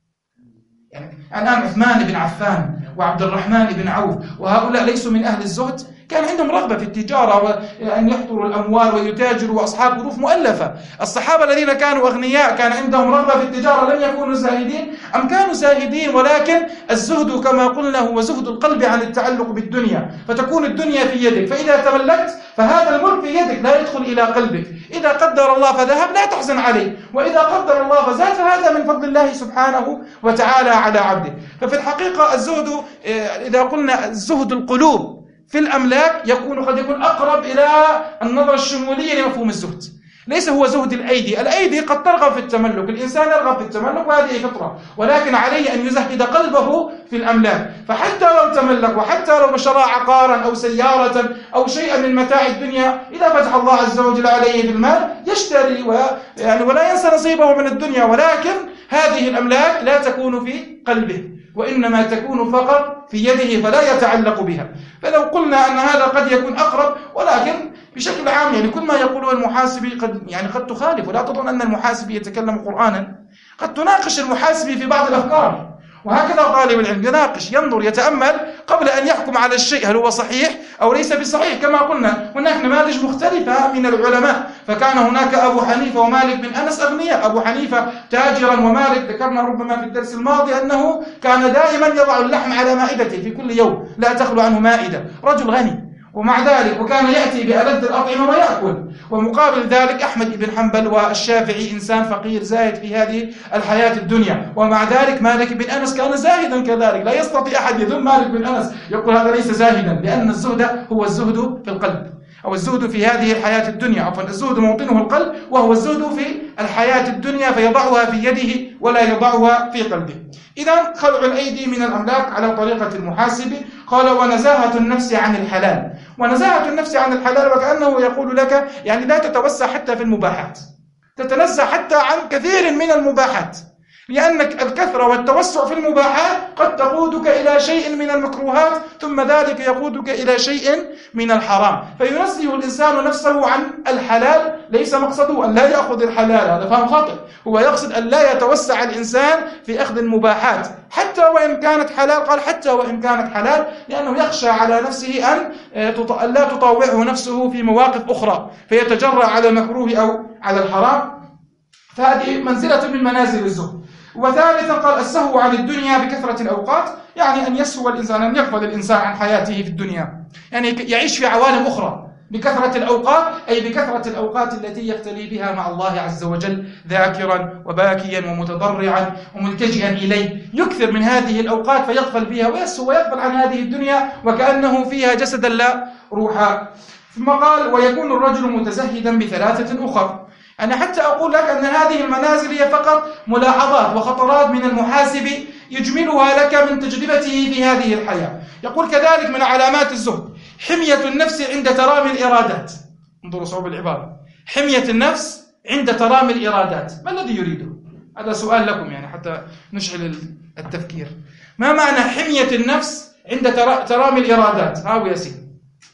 يعني الآن عثمان بن عفان وعبد الرحمن بن عوف وهؤلاء ليسوا من أهل الزهد؟ كان عندهم رغبة في التجارة وأن يحضروا الأموال ويتاجروا وأصحاب ظروف مؤلفة. الصحابة الذين كانوا أغنياء كان عندهم رغبة في التجارة، لم يكونوا زاهدين أم كانوا زاهدين؟ ولكن الزهد كما قلنا هو زهد القلب عن التعلق بالدنيا، فتكون الدنيا في يدك، فإذا تملكت فهذا الملك في يدك لا يدخل إلى قلبك. إذا قدر الله فذهب لا تحزن عليه، وإذا قدر الله فزاد فهذا من فضل الله سبحانه وتعالى على عبده. ففي الحقيقة الزهد إذا قلنا الزهد القلوب في الأملاك يكون قد يكون أقرب إلى النظرة الشمولية لمفهوم الزهد، ليس هو زهد الأيدي. الأيدي قد ترغب في التملك، الإنسان يرغب في التملك وهذه فطرة، ولكن عليه أن يزهد قلبه في الأملاك. فحتى لو تملك وحتى لو شرى عقارا أو سيارة أو شيئا من متاع الدنيا، إذا فتح الله عز وجل عليه في المال يشتري ويعني ولا ينسى نصيبه من الدنيا، ولكن هذه الأملاك لا تكون في قلبه وإنما تكون فقط في يده فلا يتعلق بها. فلو قلنا أن هذا قد يكون أقرب، ولكن بشكل عام يعني كل ما يقوله المحاسبي قد يعني قد تخالف، ولا تظن أن المحاسبي يتكلم قرآنا، قد تناقش المحاسبي في بعض الأفكار. وهكذا طالب العلم يناقش، ينظر، يتأمل قبل أن يحكم على الشيء هل هو صحيح أو ليس بصحيح. كما قلنا هناك نماذج مختلفة من العلماء، فكان هناك أبو حنيفة ومالك بن أنس أغنياء. أبو حنيفة تاجرا ومالك ذكرنا ربما في الدرس الماضي أنه كان دائما يضع اللحم على مائدته في كل يوم، لا تخلو عنه مائدة، رجل غني ومع ذلك وكان يأتي بألذ الأطعمة ويأكل. ومقابل ذلك أحمد بن حنبل والشافعي إنسان فقير زاهد في هذه الحياة الدنيا، ومع ذلك مالك بن أنس كان زاهدا كذلك. لا يستطيع أحد يذم مالك بن أنس يقول هذا ليس زاهدا، لأن الزهد هو الزهد في القلب، أو الزهد في هذه الحياة الدنيا، عفوا الزهد موطنه القلب، وهو الزهد في الحياة الدنيا فيضعها في يده ولا يضعها في قلبه. إذا خلع الأيدي من الأملاك على طريقة المحاسب. قال ونزاهة النفس عن الحلال. ونزاهة النفس عن الحلال وكأنه يقول لك يعني لا تتوسع حتى في المباحات، تتنزه حتى عن كثير من المباحات، لأنك الكثرة والتوسع في المباحات قد تقودك إلى شيء من المكروهات، ثم ذلك يقودك إلى شيء من الحرام. فينزه الإنسان نفسه عن الحلال، ليس مقصده أن لا يأخذ الحلال، هذا فهم خاطئ، هو يقصد أن لا يتوسع الإنسان في أخذ المباحات حتى وإن كانت حلال. قال حتى وإن كانت حلال، لأنه يخشى على نفسه أن لا تطاوعه نفسه في مواقف أخرى فيتجرأ على المكروه أو على الحرام. فهذه منزلة من منازل الزهد. وثالثا قال السهو عن الدنيا بكثرة الأوقات، يعني أن يسهو الإنسان، أن يغفل الإنسان عن حياته في الدنيا، يعني يعيش في عوالم أخرى بكثرة الأوقات، أي بكثرة الأوقات التي يختلي بها مع الله عز وجل ذاكرا وباكيا ومتضرعا وملتجئا إليه، يكثر من هذه الأوقات فيغفل بها ويسهو ويغفل عن هذه الدنيا وكأنه فيها جسدا لا روحا. ثم قال ويكون الرجل متزهدا بثلاثة أخر. أنا حتى أقول لك أن هذه المنازل هي فقط ملاحظات وخطرات من المحاسب يجملها لك من تجربته في هذه الحياة. يقول كذلك من علامات الزهد حمية النفس عند ترامي الإرادات. انظروا صعوبة العبارة، حمية النفس عند ترامي الإرادات. ما الذي يريده؟ هذا سؤال لكم يعني حتى نشعل التفكير. ما معنى حمية النفس عند ترامي الإرادات؟ هاو ياسين.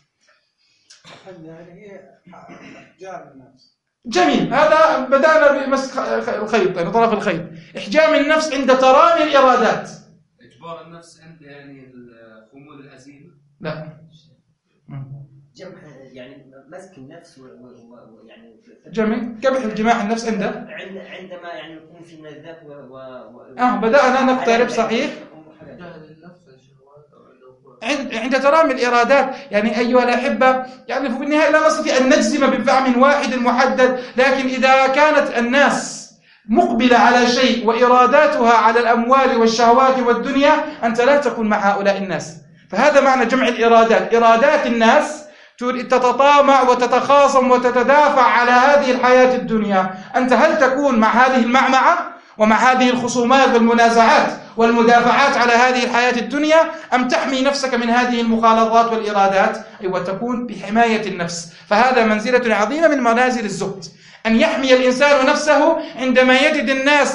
يعني هي إحجام النفس. جميل، هذا بدأنا بمسك الخيط، يعني طرف الخيط. إحجام النفس عند ترامي الإرادات. إجبار النفس عند يعني خمول الهزيمة. لا. جمع يعني مسك النفس ويعني جميل، كبح الجماع النفس عنده. عند عندما يعني يكون في ملذات و, و... آه بدأنا نقترب صحيح. عند ترامي الإرادات يعني أيها الأحبة، يعني في النهاية لا نستطيع أن نجزم بفهم واحد محدد، لكن إذا كانت الناس مقبلة على شيء وإراداتها على الأموال والشهوات والدنيا، أنت لا تكون مع هؤلاء الناس. فهذا معنى جمع الإرادات. إرادات الناس تتطامع وتتخاصم وتتدافع على هذه الحياة الدنيا، أنت هل تكون مع هذه المعمعة ومع هذه الخصومات والمنازعات والمدافعات على هذه الحياة الدنيا، أم تحمي نفسك من هذه المخالطات والإرادات؟ أيوة، تكون بحماية النفس. فهذا منزلة عظيمة من منازل الزهد، أن يحمي الإنسان نفسه عندما يجد الناس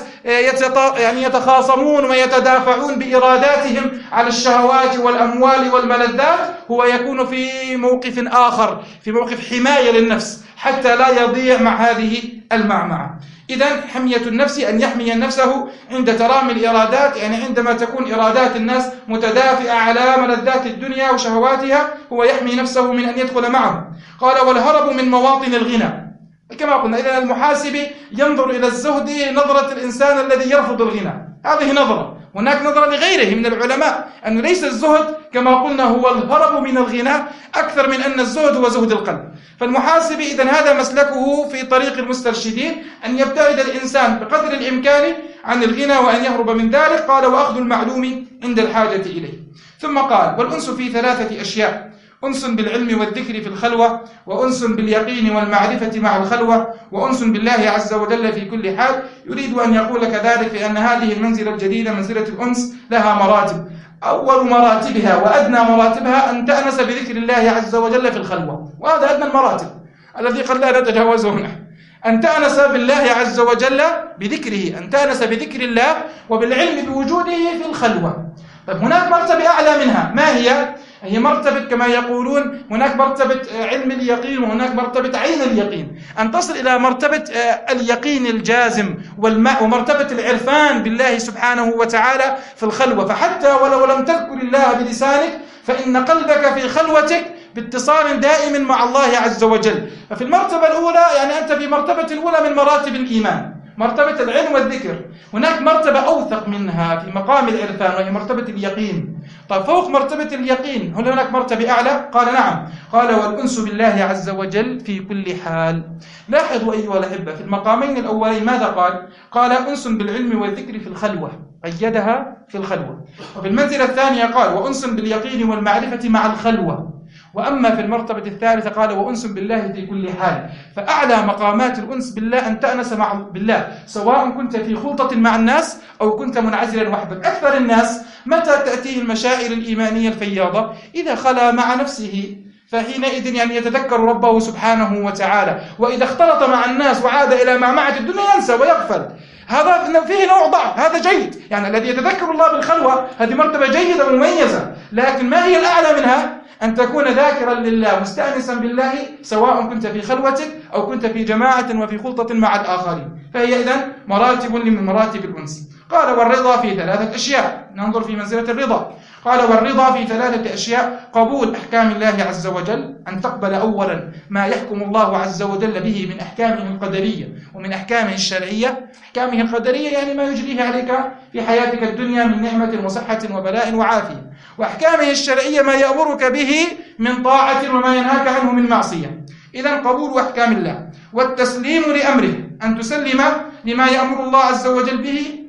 يعني يتخاصمون ويتدافعون بإراداتهم على الشهوات والأموال والملذات، هو يكون في موقف آخر، في موقف حماية للنفس حتى لا يضيع مع هذه المعمعة. إذن حمية النفس أن يحمي نفسه عند ترامي الإرادات، يعني عندما تكون إرادات الناس متدافئة على ملذات الدنيا وشهواتها، هو يحمي نفسه من أن يدخل معه. قال والهرب من مواطن الغنى، كما قلنا إذن المحاسب ينظر إلى الزهد نظرة الإنسان الذي يرفض الغنى، هذه نظرة. هناك نظرة لغيره من العلماء أنه ليس الزهد كما قلنا هو الهرب من الغنى أكثر من أن الزهد هو زهد القلب. فالمحاسب إذن هذا مسلكه في طريق المسترشدين، أن يبتعد الإنسان بقدر الإمكان عن الغنى وأن يهرب من ذلك. قال وأخذ المعلوم عند الحاجة إليه. ثم قال والأنس في ثلاثة أشياء: أنس بالعلم والذكر في الخلوة، وأنس باليقين والمعرفة مع الخلوة، وأنس بالله عز وجل في كل حال. يريد أن يقول كذلك بأن هذه المنزلة الجديدة منزلة الأنس لها مراتب. أول مراتبها وأدنى مراتبها أن تأنس بذكر الله عز وجل في الخلوة، وهذا أدنى المراتب الذي قد لا نتجاوزه هنا. أن تأنس بالله عز وجل بذكره، أن تأنس بذكر الله وبالعلم بوجوده في الخلوة. طيب هناك مرتبة أعلى منها، ما هي؟ هي مرتبة كما يقولون هناك مرتبة علم اليقين وهناك مرتبة عين اليقين، أن تصل إلى مرتبة اليقين الجازم ومرتبة العرفان بالله سبحانه وتعالى في الخلوة. فحتى ولو لم تذكر الله بلسانك فإن قلبك في خلوتك باتصال دائم مع الله عز وجل. ففي المرتبة الأولى يعني أنت في مرتبة الأولى من مراتب الإيمان، مرتبة العلم والذكر. هناك مرتبة أوثق منها في مقام العرفان وهي مرتبة اليقين. طيب فوق مرتبة اليقين هل هناك مرتبة أعلى؟ قال نعم. قال والأنس بالله عز وجل في كل حال. لاحظوا أيها الأحبة في المقامين الأولين ماذا قال؟ قال أنس بالعلم والذكر في الخلوة، قيدها في الخلوة. وفي المنزلة الثانية قال وأنس باليقين والمعرفة مع الخلوة. وأما في المرتبة الثالثة قال وأنس بالله في كل حال. فأعلى مقامات الأنس بالله أن تأنس مع بالله سواء كنت في خلطة مع الناس أو كنت منعزلا وحدك. أكثر الناس متى تأتيه المشاعر الإيمانية الفياضة؟ إذا خلا مع نفسه، فحينئذ يعني يتذكر ربه سبحانه وتعالى. وإذا اختلط مع الناس وعاد إلى معمعة الدنيا ينسى ويغفل. هذا فيه نوع ضعف، هذا جيد، يعني الذي يتذكر الله بالخلوة هذه مرتبة جيدة ومميزة. لكن ما هي الأعلى منها؟ أن تكون ذاكرا لله مستأنسا بالله سواء كنت في خلوتك أو كنت في جماعة وفي خلطة مع الآخرين. فهي إذن مراتب من مراتب الأنس. قال والرضا في ثلاثة أشياء. ننظر في منزلة الرضا. قال والرضا في ثلاثة أشياء: قبول أحكام الله عز وجل، أن تقبل أولا ما يحكم الله عز وجل به من أحكامه القدرية ومن أحكامه الشرعية. أحكامه القدرية يعني ما يجريه عليك في حياتك الدنيا من نعمة وصحة وبلاء وعافية، وأحكامه الشرعية ما يأمرك به من طاعة وما ينهاك عنه من معصية. إذن قبول أحكام الله والتسليم لأمره، أن تسلم لما يأمر الله عز وجل به.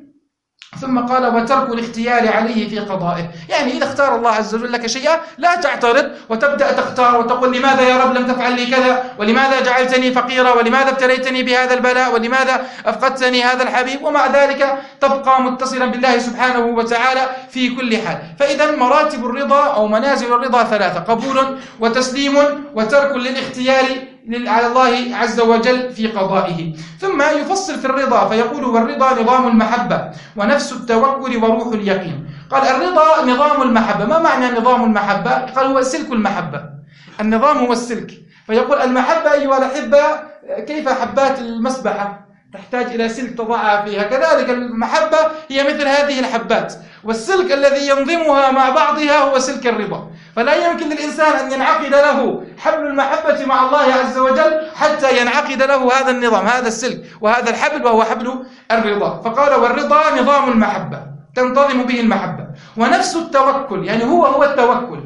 ثم قال وترك الاختيار عليه في قضائه، يعني إذا اختار الله عز وجل لك شيئا لا تعترض وتبدأ تختار وتقول لماذا يا رب لم تفعل لي كذا، ولماذا جعلتني فقيرا، ولماذا ابتليتني بهذا البلاء، ولماذا أفقدتني هذا الحبيب، ومع ذلك تبقى متصلا بالله سبحانه وتعالى في كل حال. فإذا مراتب الرضا أو منازل الرضا ثلاثة: قبول وتسليم وترك للاختيار على الله عز وجل في قضائه. ثم يفصل في الرضا فيقول والرضا نظام المحبة ونفس التوكل وروح اليقين. قال الرضا نظام المحبة. ما معنى نظام المحبة؟ قال هو سلك المحبة، النظام هو السلك. فيقول المحبة أيها الأحبة كيف حبات المسبحة تحتاج إلى سلك تضعها فيها، كذلك المحبة هي مثل هذه الحبات، والسلك الذي ينظمها مع بعضها هو سلك الرضا. فلا يمكن للإنسان أن ينعقد له حبل المحبة مع الله عز وجل حتى ينعقد له هذا النظام، هذا السلك وهذا الحبل وهو حبل الرضا. فقال والرضا نظام المحبة تنتظم به المحبة، ونفس التوكل يعني هو هو التوكل.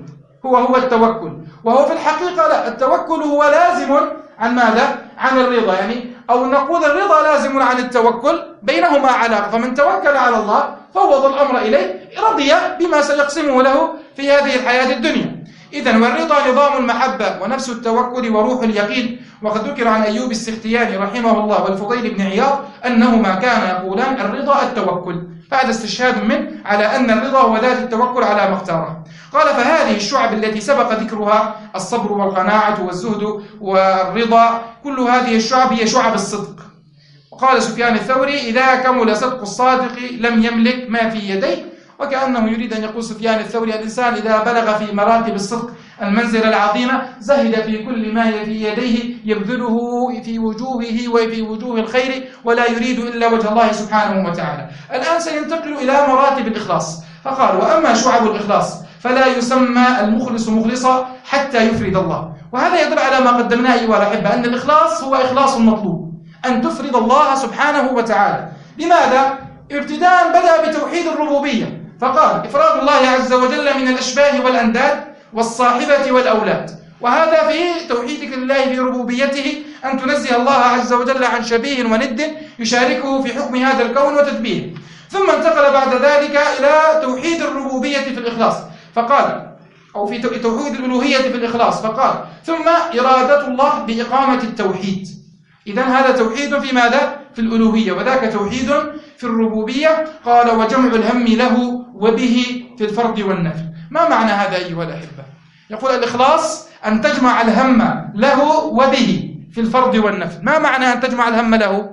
هو هو التوكل، وهو في الحقيقة لا، التوكل هو لازم عن ماذا؟ عن الرضا، يعني أو نقول الرضا لازم عن التوكل، بينهما علاقة. فمن توكل على الله فوض الأمر إليه، رضي بما سيقسمه له في هذه الحياة الدنيا. إذن والرضا نظام المحبة ونفس التوكل وروح اليقين. وقد ذكر عن أيوب السختياني رحمه الله والفضيل بن عياض أنهما كانا يقولان الرضا التوكل، فهذا استشهاد منه على أن الرضا هو ذات التوكل على ما اختاره. قال فهذه الشعب التي سبق ذكرها، الصبر والقناعة والزهد والرضا، كل هذه الشعب هي شعب الصدق. وقال سفيان الثوري إذا كمل صدق الصادق لم يملك ما في يديه، وكأنه يريد أن يقول سفيان الثوري الإنسان إذا بلغ في مراتب الصدق المنزلة العظيمة زهد في كل ما في يديه يبذله في وجوهه وفي وجوه الخير ولا يريد إلا وجه الله سبحانه وتعالى. الآن سينتقل إلى مراتب الإخلاص، فقال وأما شعب الإخلاص فلا يسمى المخلص مخلصا حتى يفرد الله. وهذا يدل على ما قدمناه أيها الأحبة، أن الإخلاص هو إخلاص المطلوب، أن تفرد الله سبحانه وتعالى. لماذا؟ ابتداء بدأ بتوحيد الربوبية، فقال إفراد الله عز وجل من الأشباه والأنداد والصاحبة والأولاد، وهذا في توحيدك لله في ربوبيته، أن تنزه الله عز وجل عن شبيه وند يشاركه في حكم هذا الكون وتدبيره. ثم انتقل بعد ذلك إلى توحيد الربوبية في الإخلاص، فقال أو في توحيد الألوهية في الإخلاص، فقال ثم إرادة الله بإقامة التوحيد. إذن هذا توحيد في ماذا؟ في الألوهية، وذاك توحيد في الربوبية. قال وجمع الهم له وبه في الفرض والنفل. ما معنى هذا أيها الأحبة؟ يقول الإخلاص أن تجمع الهم له وبه في الفرض والنفل. ما معنى أن تجمع الهم له؟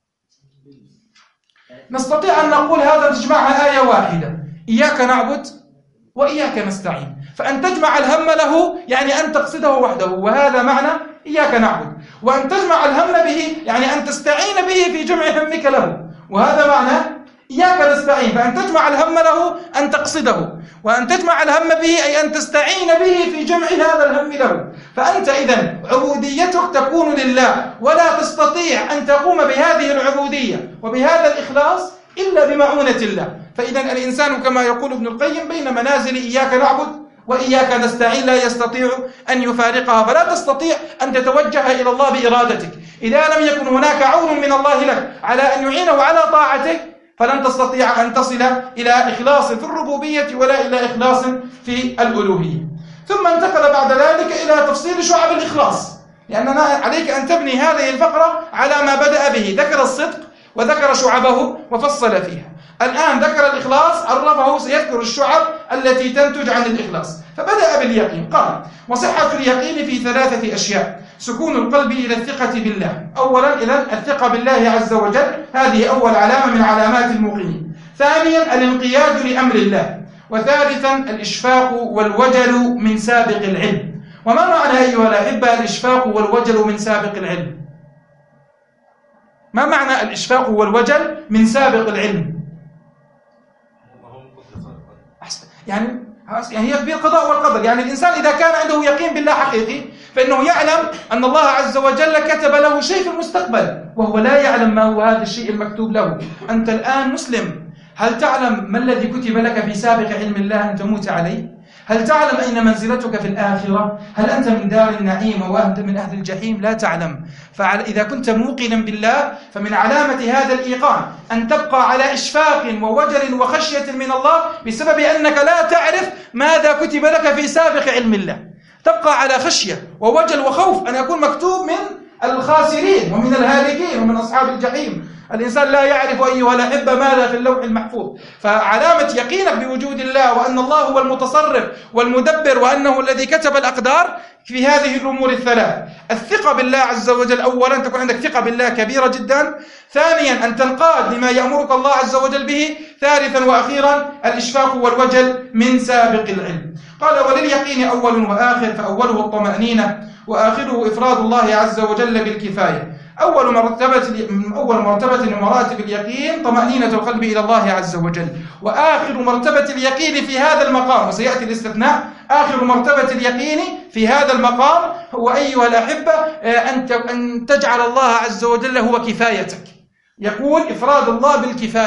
نستطيع أن نقول هذا تجمعها آية واحدة، إياك نعبد وإياك نستعين. فأن تجمع الهم له يعني أن تقصده وحده، وهذا معنى إياك نعبد. وأن تجمع الهم به يعني أن تستعين به في جمع همك له، وهذا معنى إياك نستعين. فأن تجمع الهم له أن تقصده، وأن تجمع الهم به أي أن تستعين به في جمع هذا الهم له. فأنت إذن عبوديتك تكون لله، ولا تستطيع أن تقوم بهذه العبودية وبهذا الإخلاص إلا بمعونة الله. فإذن الإنسان كما يقول ابن القيم بين منازل إياك نعبد وإياك نستعين لا يستطيع أن يفارقها. فلا تستطيع أن تتوجه إلى الله بإرادتك إذا لم يكن هناك عون من الله لك على أن يعينه على طاعته، فلن تستطيع أن تصل إلى إخلاص في الربوبية ولا إلى إخلاص في الألوهية. ثم انتقل بعد ذلك إلى تفصيل شعب الإخلاص، لأننا عليك أن تبني هذه الفقرة على ما بدأ به. ذكر الصدق وذكر شعبه وفصل فيها. الآن ذكر الإخلاص عرفه، سيذكر الشعب التي تنتج عن الإخلاص. فبدأ باليقين، قال وصحة اليقين في ثلاثة أشياء: سكون القلب إلى الثقة بالله. أولا إلى الثقة بالله عز وجل، هذه أول علامة من علامات الموقنين. ثانيا الانقياد لأمر الله. وثالثا الإشفاق والوجل من سابق العلم. وما معنى أيها الأحبة الإشفاق والوجل من سابق العلم؟ ما معنى الإشفاق والوجل من سابق العلم؟ يعني يعني هي بالقضاء والقدر. يعني الإنسان إذا كان عنده يقين بالله حقيقي فإنه يعلم أن الله عز وجل كتب له شيء في المستقبل، وهو لا يعلم ما هو هذا الشيء المكتوب له. أنت الآن مسلم، هل تعلم ما الذي كتب لك في سابق علم الله أن تموت عليه؟ هل تعلم أين منزلتك في الآخرة؟ هل أنت من دار النعيم وأنت من أهل الجحيم؟ لا تعلم. فإذا كنت موقنا بالله فمن علامة هذا الإيقان أن تبقى على إشفاق ووجل وخشية من الله بسبب أنك لا تعرف ماذا كتب لك في سابق علم الله. تبقى على خشية ووجل وخوف أن يكون مكتوب من الخاسرين ومن الهالكين ومن أصحاب الجحيم. الإنسان لا يعرف أيها الأحبة ماذا في اللوح المحفوظ. فعلامة يقينك بوجود الله وأن الله هو المتصرف والمدبر وأنه الذي كتب الأقدار في هذه الأمور الثلاث: الثقة بالله عز وجل، أولا تكون عندك ثقة بالله كبيرة جدا. ثانيا أن تنقاد لما يأمرك الله عز وجل به. ثالثا وأخيرا الإشفاق والوجل من سابق العلم. قال ولليقين أول وآخر، فأوله الطمأنينة وآخره إفراد الله عز وجل بالكفاية. أول مرتبة أول مرتبة من مراتب اليقين طمأنينة القلب إلى الله عز وجل، وآخر مرتبة اليقين في هذا المقام، وسيأتي الاستثناء، آخر مرتبة اليقين في هذا المقام هو أيها الأحبة أن تجعل الله عز وجل هو كفايتك. يقول إفراد الله بالكفاية.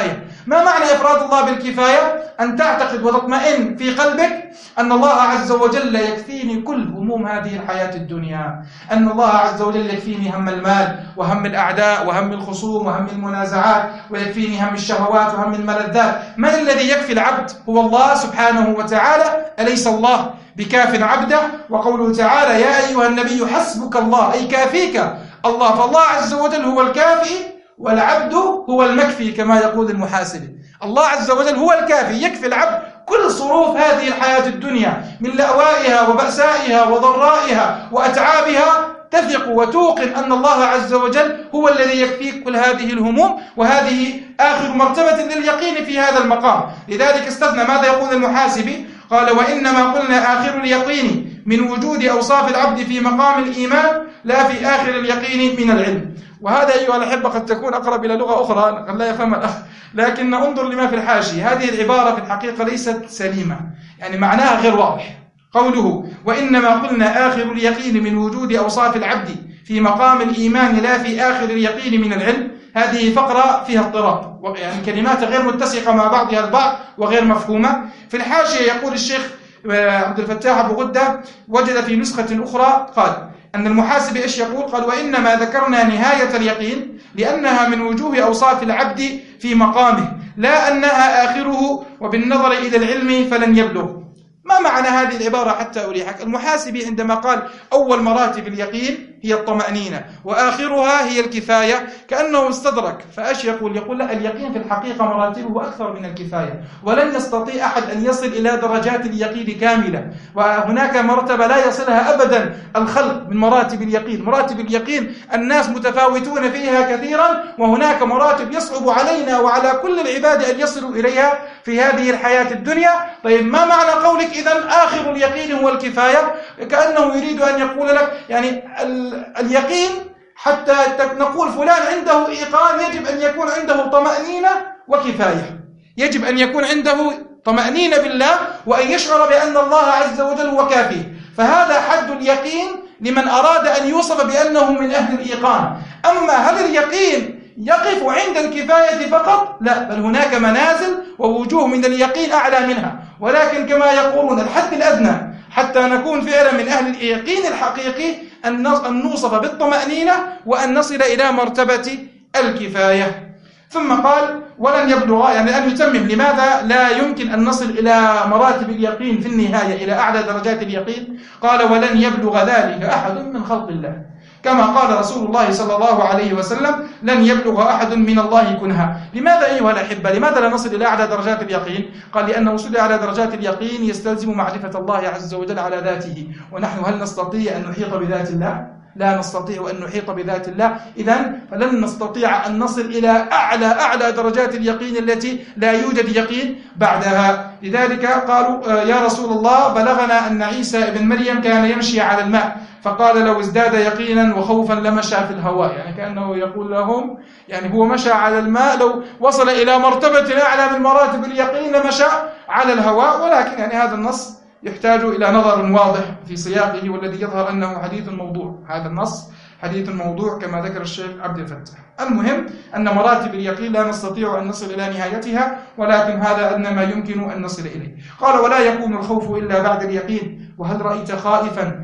ما معنى إفراد الله بالكفاية؟ أن تعتقد وتطمئن في قلبك أن الله عز وجل يكفيني كل هموم هذه الحياة الدنيا، أن الله عز وجل يكفيني هم المال وهم الأعداء وهم الخصوم وهم المنازعات، ويكفيني هم الشهوات وهم الملذات. من الذي يكفي العبد؟ هو الله سبحانه وتعالى. أليس الله بكاف عبده؟ وقوله تعالى يا أيها النبي حسبك الله، أي كافيك الله. فالله عز وجل هو الكافي والعبد هو المكفي كما يقول المحاسبي. الله عز وجل هو الكافي، يكفي العبد كل صروف هذه الحياة الدنيا من لأوائها وبأسائها وضرائها وأتعابها. تثق وتوقن أن الله عز وجل هو الذي يكفيك كل هذه الهموم، وهذه آخر مرتبة لليقين في هذا المقام. لذلك استثنى ماذا يقول المحاسبي؟ قال وإنما قلنا آخر اليقين من وجود أوصاف العبد في مقام الإيمان لا في آخر اليقين من العلم. وهذا أيها الأحبة قد تكون أقرب إلى لغة أخرى قد لا يفهم الأخ، لكن انظر لما في الحاشية. هذه العبارة في الحقيقة ليست سليمة، يعني معناها غير واضح. قوله وإنما قلنا آخر اليقين من وجود أوصاف العبد في مقام الإيمان لا في آخر اليقين من العلم، هذه فقرة فيها اضطراب، يعني كلمات غير متسقة مع بعضها البعض وغير مفهومة. في الحاشية يقول الشيخ عبد الفتاح أبو غدة وجد في نسخة أخرى قال أن المحاسب إيش يقول؟ قال وإنما ذكرنا نهاية اليقين لأنها من وجوه أوصاف العبد في مقامه لا أنها آخره، وبالنظر إلى العلم فلن يبلغ. ما معنى هذه العبارة حتى أريحك؟ المحاسبي عندما قال أول مراتب اليقين هي الطمأنينة وآخرها هي الكفاية كأنه استدرك، فأش يقول؟ يقول لا، اليقين في الحقيقة مراتبه أكثر من الكفاية، ولن يستطيع أحد أن يصل إلى درجات اليقين كاملة، وهناك مرتبة لا يصلها أبدا الخلق من مراتب اليقين. مراتب اليقين الناس متفاوتون فيها كثيرا، وهناك مراتب يصعب علينا وعلى كل العباد أن يصلوا إليها في هذه الحياة الدنيا. طيب ما معنى قولك إذن آخر اليقين هو الكفاية؟ كأنه يريد أن يقول لك يعني اليقين حتى نقول فلان عنده إيقان يجب أن يكون عنده طمأنينة وكفاية، يجب أن يكون عنده طمأنينة بالله وأن يشعر بأن الله عز وجل هو كافيه. فهذا حد اليقين لمن أراد أن يوصف بأنه من أهل الإيقان. أما هل اليقين يقف عند الكفاية فقط؟ لا، بل هناك منازل ووجوه من اليقين أعلى منها، ولكن كما يقولون الحد الأدنى حتى نكون فعلا من أهل اليقين الحقيقي أن نوصف بالطمأنينة وأن نصل إلى مرتبة الكفاية. ثم قال ولن يبلغ، يعني أن يتمم لماذا لا يمكن أن نصل إلى مراتب اليقين في النهاية إلى أعلى درجات اليقين. قال ولن يبلغ ذلك أحد من خلق الله، كما قال رسول الله صلى الله عليه وسلم لن يبلغ أحد من الله كنها. لماذا أيها الأحبة؟ لماذا لا نصل إلى أعلى درجات اليقين؟ قال لأن وصول إلى أعلى درجات اليقين يستلزم معرفة الله عز وجل على ذاته، ونحن هل نستطيع أن نحيط بذات الله؟ لا نستطيع أن نحيط بذات الله. إذن فلن نستطيع أن نصل إلى أعلى أعلى درجات اليقين التي لا يوجد يقين بعدها. لذلك قالوا يا رسول الله بلغنا أن عيسى ابن مريم كان يمشي على الماء، فقال لو ازداد يقينا وخوفا لمشى في الهواء، يعني كأنه يقول لهم يعني هو مشى على الماء، لو وصل إلى مرتبة أعلى من مراتب اليقين لمشى على الهواء. ولكن يعني هذا النص يحتاج إلى نظر واضح في سياقه، والذي يظهر أنه حديث موضوع. هذا النص حديث موضوع كما ذكر الشيخ عبد الفتاح. المهم أن مراتب اليقين لا نستطيع أن نصل إلى نهايتها، ولكن هذا أدنى ما يمكن أن نصل إليه. قال ولا يكون الخوف إلا بعد اليقين، وهل رأيت خائفا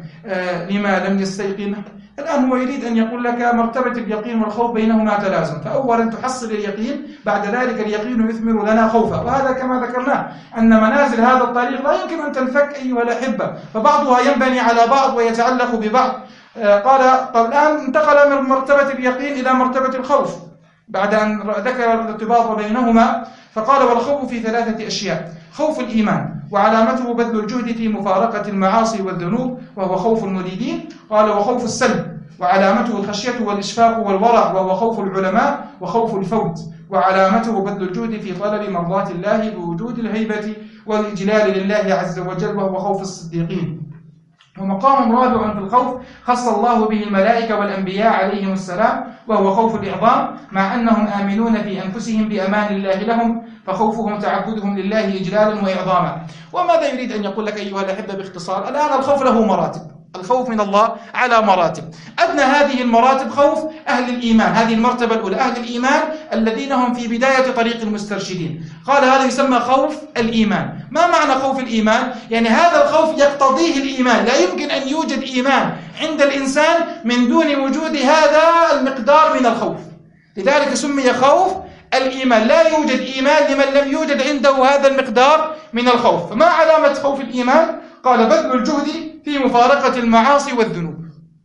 لما لم يستيقن؟ الآن هو يريد أن يقول لك مرتبة اليقين والخوف بينهما تلازم، فأولا تحصل اليقين، بعد ذلك اليقين يثمر لنا خوفا. وهذا كما ذكرناه أن منازل هذا الطريق لا يمكن أن تنفك أيها الأحبة، فبعضها ينبني على بعض ويتعلق ببعض. قال الآن انتقل من مرتبة اليقين إلى مرتبة الخوف بعد أن ذكر الارتباط بينهما، فقال والخوف في ثلاثة أشياء: خوف الإيمان وعلامته بذل الجهد في مفارقة المعاصي والذنوب وهو خوف المريدين. قال وخوف السلب وعلامته الخشية والإشفاق والورع وهو خوف العلماء، وخوف الفوت وعلامته بذل الجهد في طلب مرضات الله بوجود الهيبة والإجلال لله عز وجل وهو خوف الصديقين. ومقام رابع في الخوف خص الله به الملائكة والأنبياء عليهم السلام وهو خوف الإعظام، مع أنهم آمنون في أنفسهم بأمان الله لهم، فخوفهم تعبدهم لله إجلالا وإعظاما. وماذا يريد أن يقول لك أيها الأحبة باختصار؟ الآن الخوف له مراتب، الخوف من الله على مراتب. أدنى هذه المراتب خوف أهل الإيمان، هذه المرتبة الأولى، أهل الإيمان الذين هم في بداية طريق المسترشدين. قال هذا يسمى خوف الإيمان. ما معنى خوف الإيمان؟ يعني هذا الخوف يقتضيه الإيمان، لا يمكن أن يوجد إيمان عند الإنسان من دون وجود هذا المقدار من الخوف، لذلك سمي خوف الإيمان. لا يوجد إيمان لمن لم يوجد عنده هذا المقدار من الخوف. فما علامة خوف الإيمان؟ قال بذل الجهد في مفارقة المعاصي والذنوب.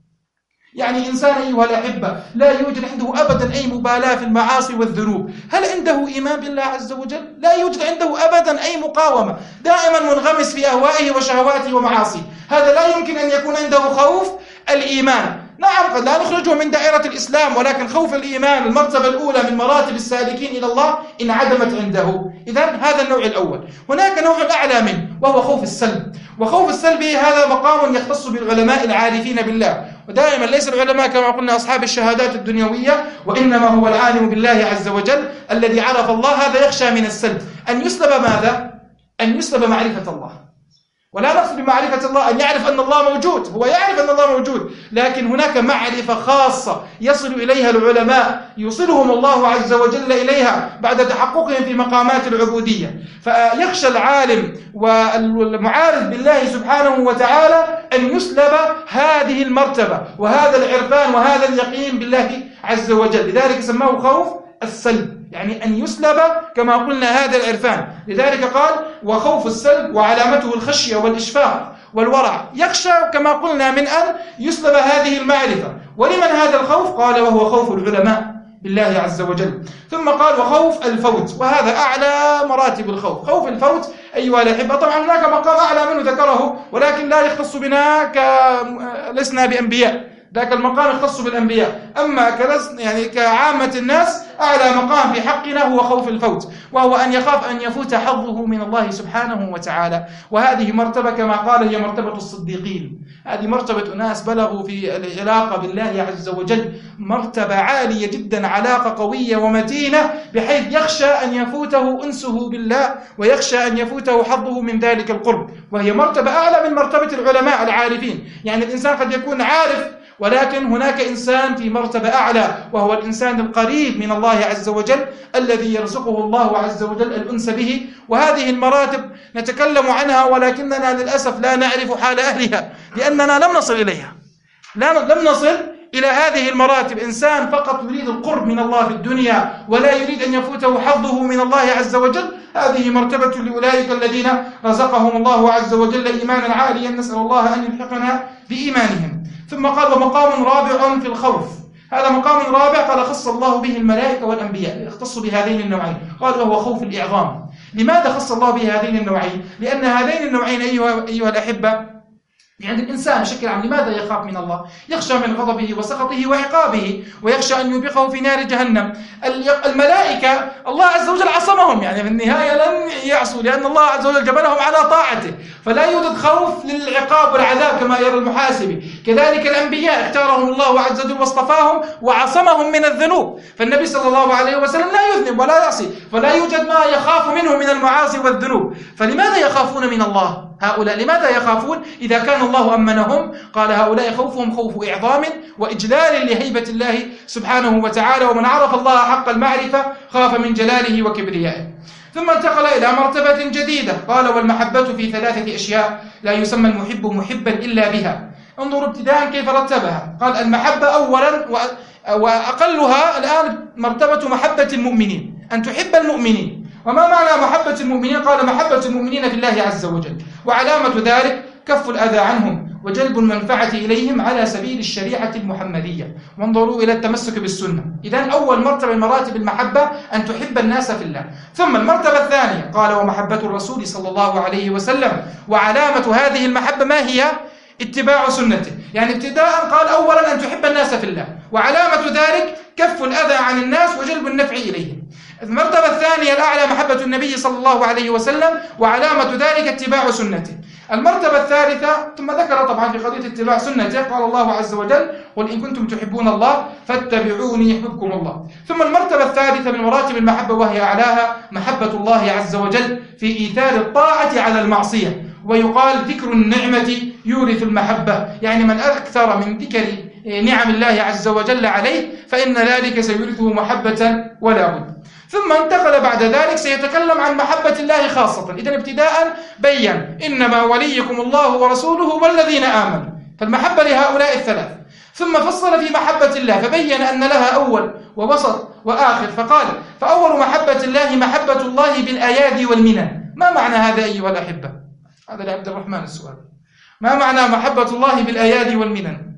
يعني إنسان أيها الأحبة لا يوجد عنده أبدا أي مبالاة في المعاصي والذنوب، هل عنده إيمان بالله عز وجل؟ لا يوجد عنده أبدا أي مقاومة، دائما منغمس في أهوائه وشهواته ومعاصيه. هذا لا يمكن أن يكون عنده خوف الإيمان. نعم قد لا نخرجه من دائرة الإسلام، ولكن خوف الإيمان المرتبة الأولى من مراتب السالكين إلى الله انعدمت عنده. إذن هذا النوع الأول. هناك نوع أعلى منه وهو خوف السلب. وخوف السلب هذا مقام يختص بالعلماء العارفين بالله، ودائما ليس العلماء كما قلنا أصحاب الشهادات الدنيوية، وإنما هو العالم بالله عز وجل الذي عرف الله. هذا يخشى من السلب أن يسلب ماذا؟ أن يسلب معرفة الله. ولا نقصد بمعرفة الله أن يعرف أن الله موجود، هو يعرف أن الله موجود، لكن هناك معرفة خاصة يصل إليها العلماء، يوصلهم الله عز وجل إليها بعد تحققهم في مقامات العبودية. فيخشى العالم والمعارف بالله سبحانه وتعالى أن يسلب هذه المرتبة وهذا العرفان وهذا اليقين بالله عز وجل، لذلك سماه خوف السلب، يعني أن يسلب كما قلنا هذا العرفان. لذلك قال وخوف السلب وعلامته الخشية والإشفاق والورع. يخشى كما قلنا من أن يسلب هذه المعرفة. ولمن هذا الخوف؟ قال وهو خوف العلماء بالله عز وجل. ثم قال وخوف الفوت، وهذا أعلى مراتب الخوف. خوف الفوت أيها الأحبة طبعا هناك مقام أعلى منه ذكره، ولكن لا يختص بنا كلسنا بأنبياء، ذاك المقام يختص بالأنبياء. أما كلس يعني كعامة الناس أعلى مقام في حقنا هو خوف الفوت، وهو أن يخاف أن يفوت حظه من الله سبحانه وتعالى. وهذه مرتبة كما قال هي مرتبة الصديقين. هذه مرتبة أناس بلغوا في العلاقة بالله عز وجل مرتبة عالية جدا، علاقة قوية ومتينة، بحيث يخشى أن يفوته أنسه بالله ويخشى أن يفوته حظه من ذلك القرب. وهي مرتبة أعلى من مرتبة العلماء العارفين. يعني الإنسان قد يكون عارف، ولكن هناك إنسان في مرتبة أعلى، وهو الإنسان القريب من الله عز وجل الذي يرزقه الله عز وجل الأنس به. وهذه المراتب نتكلم عنها، ولكننا للأسف لا نعرف حال أهلها، لأننا لم نصل إليها، لا لم نصل إلى هذه المراتب. إنسان فقط يريد القرب من الله في الدنيا ولا يريد أن يفوته حظه من الله عز وجل. هذه مرتبة لأولئك الذين رزقهم الله عز وجل إيمانا عاليا، نسأل الله أن يلحقنا بإيمانهم. ثم قال ومقام رابع في الخوف، هذا مقام رابع قال خص الله به الملائكة والأنبياء، يختص بهذين النوعين. قال وهو خوف الإعظام. لماذا خص الله بهذين النوعين؟ لأن هذين النوعين أيها, أيها الأحبة يعني الإنسان بشكل عام لماذا يخاف من الله؟ يخشى من غضبه وسخطه وعقابه، ويخشى أن يوبقه في نار جهنم. الملائكة الله عز وجل عصمهم، يعني في النهاية لن يعصوا، لأن الله عز وجل جبلهم على طاعته، فلا يوجد خوف للعقاب والعذاب كما يرى المحاسبي. كذلك الأنبياء اختارهم الله عز وجل واصطفاهم وعصمهم من الذنوب، فالنبي صلى الله عليه وسلم لا يذنب ولا يعصي، فلا يوجد ما يخاف منه من المعاصي والذنوب. فلماذا يخافون من الله هؤلاء؟ لماذا يخافون إذا كان الله أمنهم؟ قال هؤلاء خوفهم خوف إعظام وإجلال لهيبة الله سبحانه وتعالى، ومن عرف الله حق المعرفة خاف من جلاله وكبريائه. ثم انتقل إلى مرتبة جديدة قال والمحبة في ثلاثة أشياء لا يسمى المحب محبا إلا بها. انظروا ابتداء كيف رتبها. قال المحبة أولا وأقلها الآن مرتبة محبة المؤمنين، أن تحب المؤمنين. وما معنى محبة المؤمنين؟ قال محبة المؤمنين في الله عز وجل، وعلامة ذلك كف الأذى عنهم وجلب المنفعة إليهم على سبيل الشريعة المحمدية. وانظروا إلى التمسك بالسنة. إذن أول مرتبة من مراتب المحبة أن تحب الناس في الله. ثم المرتبة الثانية قال ومحبة الرسول صلى الله عليه وسلم، وعلامة هذه المحبة ما هي؟ اتباع سنته. يعني ابتداء قال أولا أن تحب الناس في الله، وعلامة ذلك كف الأذى عن الناس وجلب النفع إليهم. المرتبة الثانية الأعلى محبة النبي صلى الله عليه وسلم، وعلامة ذلك اتباع سنته. المرتبة الثالثة ثم ذكر طبعا في قضية اتباع سنته قال الله عز وجل قل إن كنتم تحبون الله فاتبعوني يحببكم الله. ثم المرتبة الثالثة من مراتب المحبة وهي أعلاها محبة الله عز وجل في إيثار الطاعة على المعصية. ويقال ذكر النعمة يورث المحبة، يعني من أكثر من ذكر نعم الله عز وجل عليه فإن ذلك سيورثه محبة ولا بد. ثم انتقل بعد ذلك سيتكلم عن محبة الله خاصة. إذن ابتداء بيّن إنما وليكم الله ورسوله والذين آمنوا، فالمحبة لهؤلاء الثلاث. ثم فصل في محبة الله فبين أن لها أول ووسط وآخر، فقال فأول محبة الله محبة الله بالأيادي والمنن. ما معنى هذا أيها الأحبة؟ هذا لعبد الرحمن السؤال. ما معنى محبة الله بالأيادي والمنن؟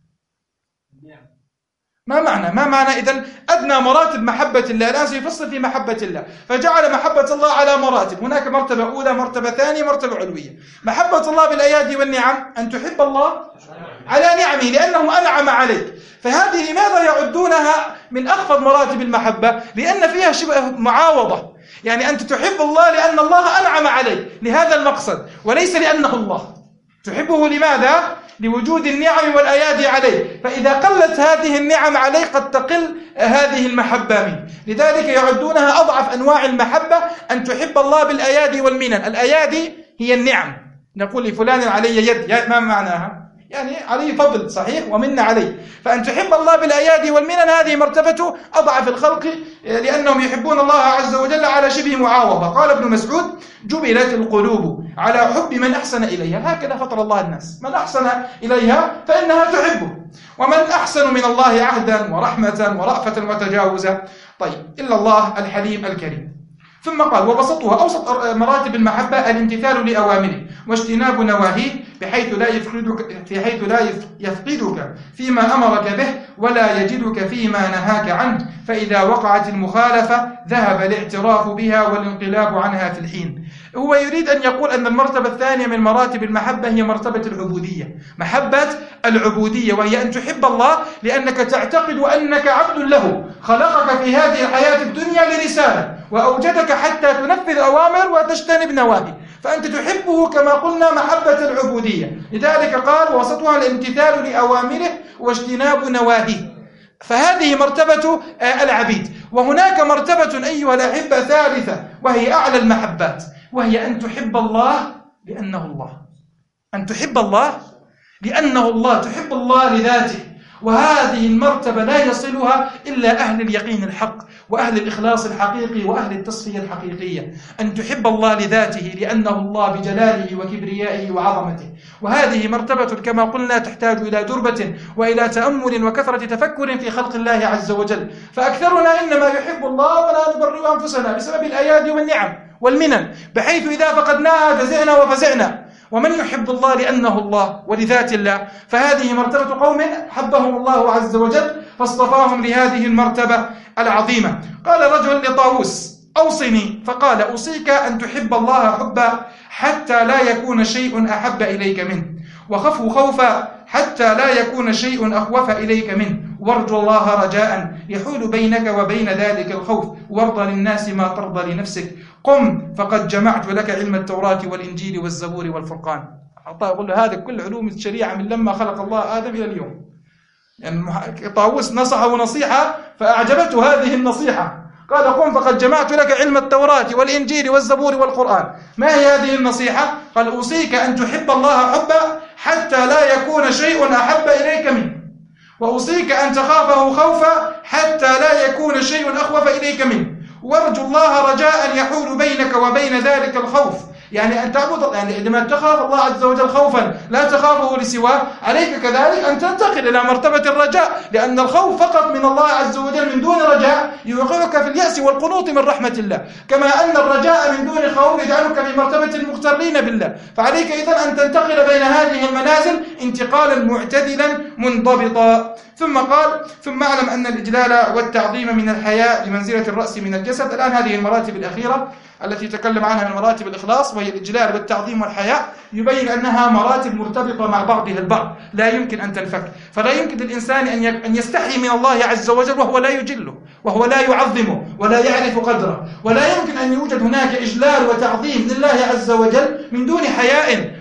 ما معنى ما معنى إذن أدنى مراتب محبة الله؟ الآن سيفصل في محبة الله، فجعل محبة الله على مراتب. هناك مرتبة أولى، مرتبة ثانية، مرتبة علوية. محبة الله بالأيادي والنعم أن تحب الله على نعمه لأنه أنعم عليك، فهذه لماذا يعدونها من أخفض مراتب المحبة؟ لأن فيها شبه معاوضة، يعني أنت تحب الله لأن الله أنعم عليك لهذا المقصد وليس لأنه الله. تحبه لماذا؟ لوجود النعم والأيادي عليه، فإذا قلت هذه النعم عليه قد تقل هذه المحبة منه. لذلك يعدونها أضعف أنواع المحبة أن تحب الله بالأيادي والمنن. الأيادي هي النعم، نقول لفلان علي يد، ما معناها؟ يعني عليه فضل صحيح ومن عليه. فأن تحب الله بالأيادي والمنن هذه مرتبة أضعف الخلق لأنهم يحبون الله عز وجل على شبه معاوضة. قال ابن مسعود جبلت القلوب على حب من أحسن إليها، هكذا فطر الله الناس، من أحسن إليها فإنها تحبه، ومن أحسن من الله عهدا ورحمة ورأفة وتجاوزا. طيب إلا الله الحليم الكريم. ثم قال وبسطها أوسط مراتب المحبة الامتثال لأوامره واجتناب نواهيه بحيث لا يفقدك في حيث لا يفقدك فيما أمرك به ولا يجدك فيما نهاك عنه، فإذا وقعت المخالفة ذهب الاعتراف بها والانقلاب عنها في الحين. هو يريد أن يقول أن المرتبة الثانية من مراتب المحبة هي مرتبة العبودية، محبة العبودية، وهي أن تحب الله لأنك تعتقد أنك عبد له، خلقك في هذه الحياة الدنيا لرسالة وأوجدك حتى تنفذ أوامر وتجتنب نواهي، فأنت تحبه كما قلنا محبة العبودية. لذلك قال وسطها الامتثال لأوامره واجتناب نواهيه، فهذه مرتبة العبيد. وهناك مرتبة أيها الأحبة ثالثة وهي أعلى المحبات، وهي أن تحب الله لأنه الله، أن تحب الله لأنه الله، تحب الله لذاته. وهذه المرتبة لا يصلها إلا أهل اليقين الحق وأهل الإخلاص الحقيقي وأهل التصفية الحقيقية، أن تحب الله لذاته لأنه الله بجلاله وكبريائه وعظمته. وهذه مرتبة كما قلنا تحتاج إلى دربة وإلى تأمل وكثرة تفكر في خلق الله عز وجل، فأكثرنا إنما يحب الله ولا نبرئ أنفسنا بسبب الأيادي والنعم والمنن، بحيث إذا فقدناها جزعنا وفزعنا. ومن يحب الله لأنه الله ولذات الله؟ فهذه مرتبة قوم حبهم الله عز وجل فاصطفاهم لهذه المرتبة العظيمة. قال رجل لطاووس أوصني، فقال أوصيك أن تحب الله حبا حتى لا يكون شيء أحب إليك منه، وخفه خوفا حتى لا يكون شيء أخوف إليك منه، وارجو الله رجاء يحول بينك وبين ذلك الخوف، وارضى للناس ما ترضى لنفسك، قم فقد جمعت لك علم التوراة والإنجيل والزبور والفرقان. أقول له هذا كل علوم الشريعة من لما خلق الله آدم إلى اليوم. يعني طاووس نصحه نصيحة فأعجبته هذه النصيحة، قال قم فقد جمعت لك علم التوراة والإنجيل والزبور والقرآن. ما هي هذه النصيحة؟ قال أوصيك أن تحب الله حبا حتى لا يكون شيء أحب إليك منه، وأوصيك أن تخافه خوفا حتى لا يكون شيء أخوف إليك منه، وارجو الله رجاء يحول بينك وبين ذلك الخوف. يعني أن تعبد، يعني عندما تخاف الله عز وجل خوفا لا تخافه لسواه، عليك كذلك أن تنتقل إلى مرتبة الرجاء، لأن الخوف فقط من الله عز وجل من دون رجاء يوقعك في اليأس والقنوط من رحمة الله، كما أن الرجاء من دون خوف يجعلك في مرتبة المغترين بالله. فعليك إذن أن تنتقل بين هذه المنازل انتقالا معتدلا منضبطا. ثم قال ثم اعلم أن الإجلال والتعظيم من الحياء بمنزلة الرأس من الجسد. الآن هذه المراتب الأخيرة التي تكلم عنها من مراتب الإخلاص، وهي الإجلال والتعظيم والحياء، يبين أنها مراتب مرتبطة مع بعضها البعض لا يمكن أن تنفك. فلا يمكن للإنسان أن يستحي من الله عز وجل وهو لا يجله وهو لا يعظمه ولا يعرف قدره، ولا يمكن أن يوجد هناك إجلال وتعظيم لله عز وجل من دون حياء،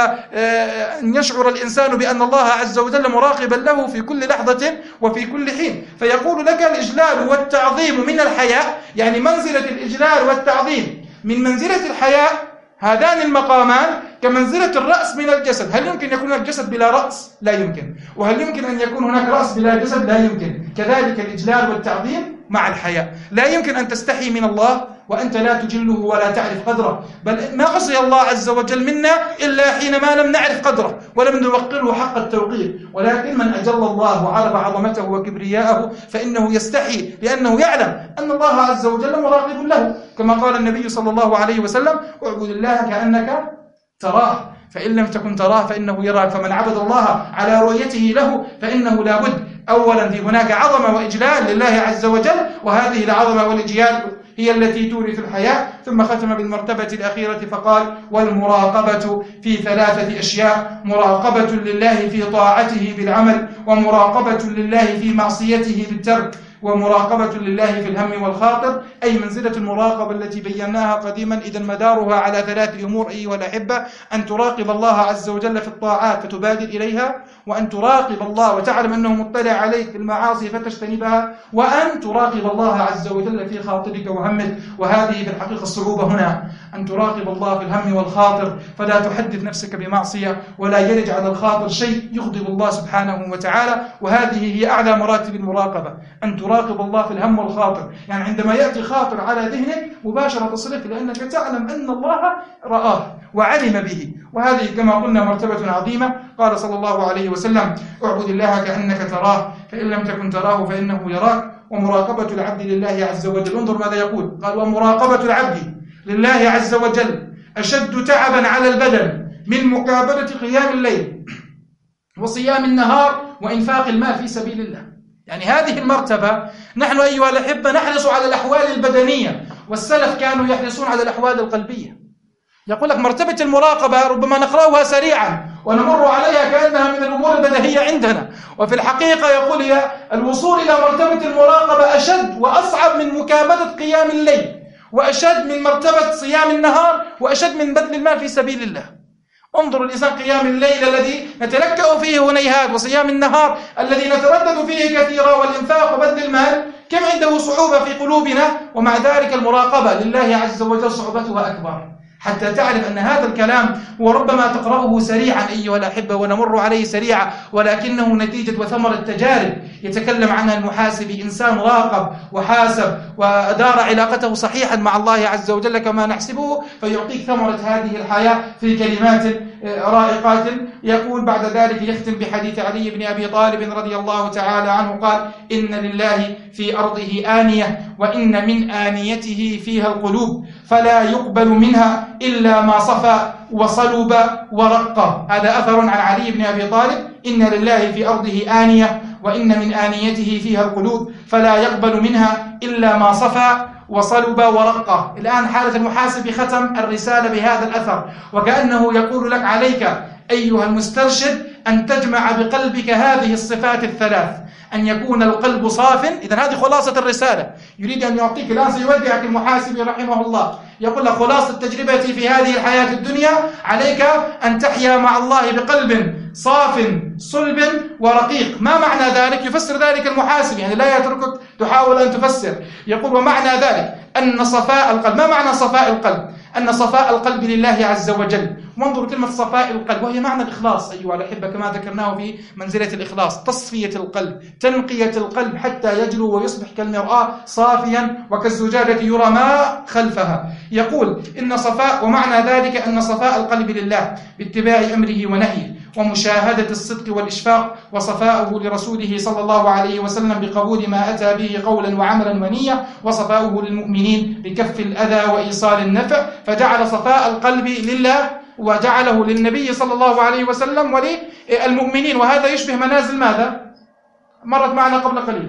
وأن يشعر الإنسان بأن الله عز وجل مراقبا له في كل لحظة وفي كل حين. فيقول لك الإجلال والتعظيم من الحياء، يعني منزلة الإجلال والتعظيم من منزلة الحياء هذان المقامان كمنزلة الرأس من الجسد. هل يمكن يكون الجسد بلا رأس؟ لا يمكن. وهل يمكن أن يكون هناك رأس بلا جسد؟ لا يمكن. كذلك الإجلال والتعظيم مع الحياء. لا يمكن أن تستحي من الله وأنت لا تجله ولا تعرف قدره، بل ما عصي الله عز وجل منا إلا حينما لم نعرف قدره ولم نوقره حق التوقير. ولكن من أجل الله وعرف عظمته وكبرياءه فإنه يستحي، لأنه يعلم أن الله عز وجل مراقب له، كما قال النبي صلى الله عليه وسلم: اعبد الله كأنك تراه فإن لم تكن تراه فإنه يراك. فمن عبد الله على رؤيته له فإنه لا بد أولا في هناك عظمة وإجلال لله عز وجل، وهذه العظمة والإجلال هي التي تورث الحياة. ثم ختم بالمرتبة الأخيرة فقال: والمراقبة في ثلاثة أشياء: مراقبة لله في طاعته بالعمل، ومراقبة لله في معصيته بالترك، ومراقبة لله في الهم والخاطر. أي منزلة المراقبة التي بيناها قديما إذا مدارها على ثلاث أمور أيها الأحبة: أن تراقب الله عز وجل في الطاعات فتبادر إليها، وأن تراقب الله وتعلم أنه مطلع عليك في المعاصي فتجتنبها، وأن تراقب الله عز وجل في خاطرك وهمك. وهذه في الحقيقة الصعوبة هنا، أن تراقب الله في الهم والخاطر فلا تحدث نفسك بمعصية ولا يرج على الخاطر شيء يغضب الله سبحانه وتعالى. وهذه هي أعلى مراتب المراقبة، أن تراقب الله في الهم والخاطر. يعني عندما يأتي خاطر على ذهنك مباشرة تصرف، لأنك تعلم أن الله رآه وعلم به. وهذه كما قلنا مرتبة عظيمة. قال صلى الله عليه وسلم: اعبد الله كأنك تراه فإن لم تكن تراه فإنه يراك. ومراقبة العبد لله عز وجل، انظر ماذا يقول، قال: ومراقبة العبد لله عز وجل أشد تعبا على البدن من مقابلة قيام الليل وصيام النهار وإنفاق المال في سبيل الله. يعني هذه المرتبة نحن أيها الأحبة نحرص على الأحوال البدنية، والسلف كانوا يحرصون على الأحوال القلبية. يقول لك مرتبة المراقبة ربما نقرأها سريعا ونمر عليها كأنها من الأمور البديهية عندنا، وفي الحقيقة يقول هي الوصول إلى مرتبة المراقبة أشد وأصعب من مكابدة قيام الليل، وأشد من مرتبة صيام النهار، وأشد من بذل المال في سبيل الله. انظر الإنسان قيام الليل الذي نتلكأ فيه هنيهات، وصيام النهار الذي نتردد فيه كثيرا، والإنفاق وبذل المال كم عنده صعوبة في قلوبنا، ومع ذلك المراقبة لله عز وجل صعوبتها أكبر. حتى تعرف أن هذا الكلام وربما تقرأه سريعا أيها الأحبة ونمر عليه سريعا، ولكنه نتيجة وثمرة تجارب يتكلم عنها المحاسبي. إنسان راقب وحاسب وأدار علاقته صحيحا مع الله عز وجل كما نحسبه، فيعطيك ثمرة هذه الحياة في كلمات رائقات. يقول بعد ذلك يختم بحديث علي بن أبي طالب رضي الله تعالى عنه قال: إن لله في أرضه آنية، وإن من آنيته فيها القلوب، فلا يقبل منها إلا ما صفى وصلب ورق. هذا أثر عن علي بن أبي طالب: إن لله في أرضه آنية، وإن من آنيته فيها القلوب، فلا يقبل منها إلا ما صفى وصلب ورق. الآن حالة المحاسب ختم الرسالة بهذا الأثر، وكأنه يقول لك: عليك أيها المسترشد أن تجمع بقلبك هذه الصفات الثلاث: أن يكون القلب صاف. إذن هذه خلاصة الرسالة. يريد أن يعطيك الآن، سيودعك المحاسب رحمه الله، يقول لك: خلاصة تجربتي في هذه الحياة الدنيا، عليك أن تحيا مع الله بقلب صاف صلب ورقيق. ما معنى ذلك؟ يفسر ذلك المحاسب، يعني لا يتركك تحاول أن تفسر. يقول: ومعنى ذلك أن صفاء القلب. ما معنى صفاء القلب؟ أن صفاء القلب لله عز وجل. وانظروا كلمة صفاء القلب، وهي معنى الإخلاص أيها الأحبة كما ذكرناه في منزلة الإخلاص، تصفية القلب، تنقية القلب حتى يجلو ويصبح كالمرآة صافيا وكالزجاجة يرى ما خلفها. يقول: إن صفاء، ومعنى ذلك أن صفاء القلب لله باتباع أمره ونهيه، ومشاهدة الصدق والإشفاق، وصفاؤه لرسوله صلى الله عليه وسلم بقبول ما أتى به قولا وعملا ونية، وصفاؤه للمؤمنين بكف الأذى وإيصال النفع. فجعل صفاء القلب لله وجعله للنبي صلى الله عليه وسلم وللمؤمنين. وهذا يشبه منازل ماذا؟ مرت معنا قبل قليل.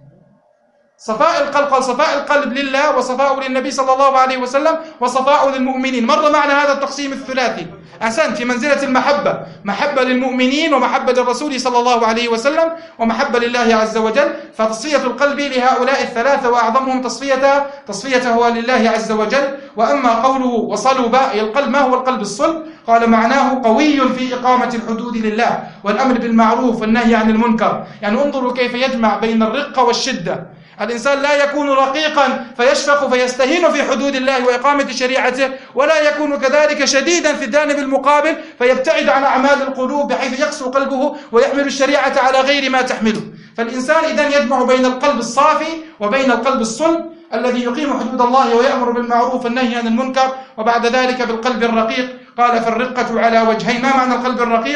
صفاء القلب، قال صفاء القلب لله، وصفاء للنبي صلى الله عليه وسلم، وصفاء للمؤمنين. مر معنا هذا التقسيم الثلاثي. أحسنت، في منزلة المحبة، محبة للمؤمنين، ومحبة للرسول صلى الله عليه وسلم، ومحبة لله عز وجل. فتصفية القلب لهؤلاء الثلاثة، وأعظمهم تصفية تصفيته لله عز وجل. وأما قوله وصلب، أي القلب، ما هو القلب الصلب؟ قال: معناه قوي في إقامة الحدود لله، والأمر بالمعروف والنهي عن المنكر. يعني انظروا كيف يجمع بين الرقة والشدة. الإنسان لا يكون رقيقا فيشفق فيستهين في حدود الله وإقامة شريعته، ولا يكون كذلك شديدا في الجانب المقابل فيبتعد عن أعمال القلوب بحيث يقسو قلبه ويحمل الشريعة على غير ما تحمله. فالإنسان إذن يجمع بين القلب الصافي وبين القلب الصلب الذي يقيم حدود الله ويأمر بالمعروف والنهي عن المنكر، وبعد ذلك بالقلب الرقيق. قال فالرقة على وجهين. ما معنى القلب الرقيق؟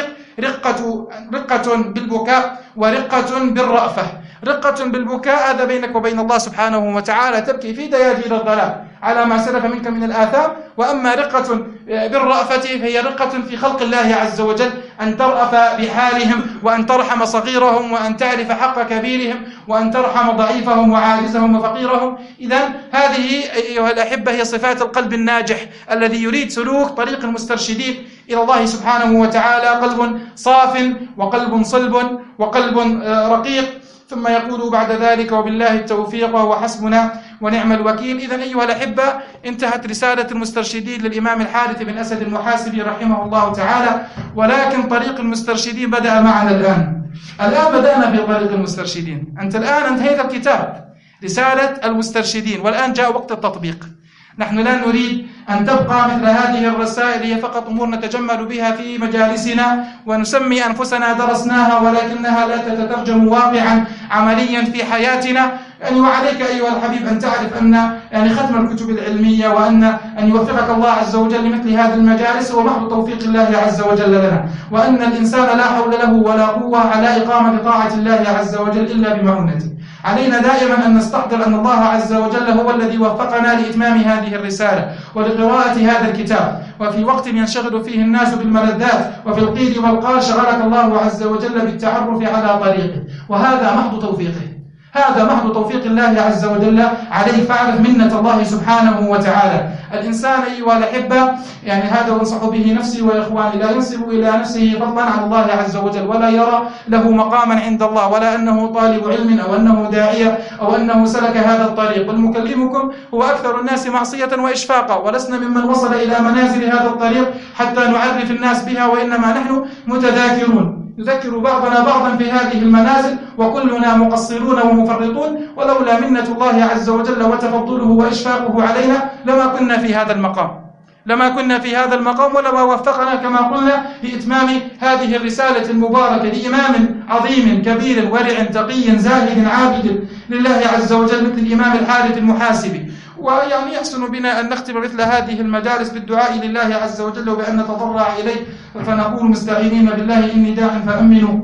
رقة رقة بالبكاء ورقة بالرأفة. رقة بالبكاء هذا بينك وبين الله سبحانه وتعالى، تبكي في دياجير الضلال على ما سلف منك من الآثام. وأما رقة بالرأفة فهي رقة في خلق الله عز وجل، أن ترأف بحالهم وأن ترحم صغيرهم وأن تعرف حق كبيرهم وأن ترحم ضعيفهم وعاجزهم وفقيرهم. إذن هذه أيها الأحبة هي صفات القلب الناجح الذي يريد سلوك طريق المسترشدين إلى الله سبحانه وتعالى، قلب صاف وقلب صلب وقلب رقيق. ثم يقول بعد ذلك وبالله التوفيق وهو حسبنا ونعم الوكيل. إذن أيها الأحبة انتهت رسالة المسترشدين للإمام الحارث بن أسد المحاسبي رحمه الله تعالى، ولكن طريق المسترشدين بدأ معنا الآن. الآن بدأنا في طريق المسترشدين. أنت الآن انتهيت الكتاب رسالة المسترشدين، والآن جاء وقت التطبيق. نحن لا نريد أن تبقى مثل هذه الرسائل هي فقط أمور نتجمل بها في مجالسنا ونسمي أنفسنا درسناها، ولكنها لا تترجم واقعا عمليا في حياتنا. يعني وعليك أيها الحبيب أن تعرف أن يعني ختم الكتب العلمية وأن أن يوفقك الله عز وجل لمثل هذه المجالس هو محض توفيق الله عز وجل لنا، وأن الإنسان لا حول له ولا قوة على إقامة طاعة الله عز وجل إلا بمعونته. علينا دائما أن نستحضر أن الله عز وجل هو الذي وفقنا لإتمام هذه الرسالة ولقراءة هذا الكتاب، وفي وقت ينشغل فيه الناس بالملذات وفي القيل والقال شغلك الله عز وجل بالتعرف على طريقه، وهذا محض توفيقه، هذا محض توفيق الله عز وجل عليه. فاعرف منة الله سبحانه وتعالى. الإنسان أيها الأحبة يعني هذا وانصح به نفسي وإخواني، لا ينسب إلى نفسه فضلا عن الله عز وجل، ولا يرى له مقاما عند الله، ولا أنه طالب علم أو أنه داعية أو أنه سلك هذا الطريق. والمكلمكم هو أكثر الناس معصية وإشفاقا، ولسنا ممن وصل إلى منازل هذا الطريق حتى نعرف الناس بها، وإنما نحن متذاكرون نذكر بعضنا بعضا في هذه المنازل، وكلنا مقصرون ومفرطون، ولولا منة الله عز وجل وتفضله وإشفاقه علينا لما كنا في هذا المقام لما كنا في هذا المقام ولما وفقنا كما قلنا لإتمام هذه الرسالة المباركة لإمام عظيم كبير ورع تقي زاهد عابد لله عز وجل مثل الإمام الحارث المحاسبي. ويعني يحسن بنا أن نختم مثل هذه المجالس بالدعاء لله عز وجل وبأن نتضرع إليه، فنقول مستعينين بالله إني داع فأمنوا.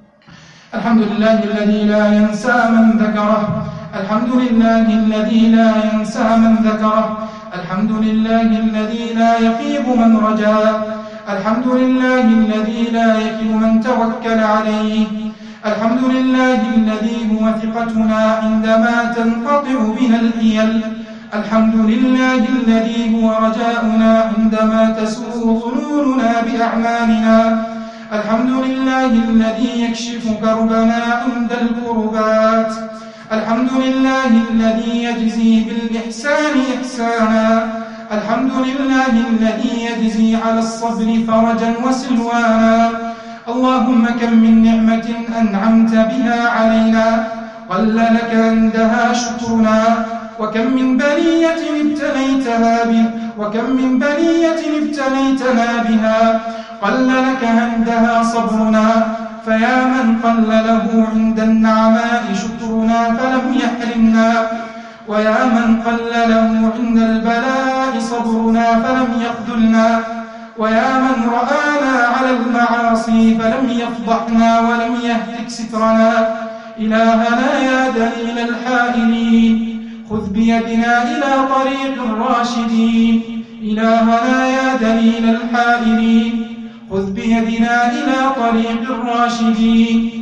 الحمد لله الذي لا ينسى من ذكره، الحمد لله الذي لا ينسى من ذكره، الحمد لله الذي لا يخيب من رجاه، الحمد لله الذي لا يكل من توكل عليه، الحمد لله الذي هو ثقتنا عندما تنقطع بنا الحيل، الحمد لله الذي هو رجاؤنا عندما تسوء ظنوننا بأعمالنا، الحمد لله الذي يكشف كربنا عند الكربات، الحمد لله الذي يجزي بالإحسان إحسانا، الحمد لله الذي يجزي على الصبر فرجا وسلوانا. اللهم كم من نعمة أنعمت بها علينا قل لك عندها شكرنا، وكم من بلية ابتليتها به وكم من بلية ابتليتنا بها قل لك عندها صبرنا. فيا من قل له عند النعماء شكرنا فلم يحرمنا، ويا من قل له عند البلاء صبرنا فلم يخذلنا، ويا من رآنا على المعاصي فلم يفضحنا ولم يهتك سترنا. إلهنا يا دليل الحائرين خذ بيدنا إلى طريق الراشدين، إلهنا يا دليل الحائرين خذ بيدنا إلى طريق الراشدين.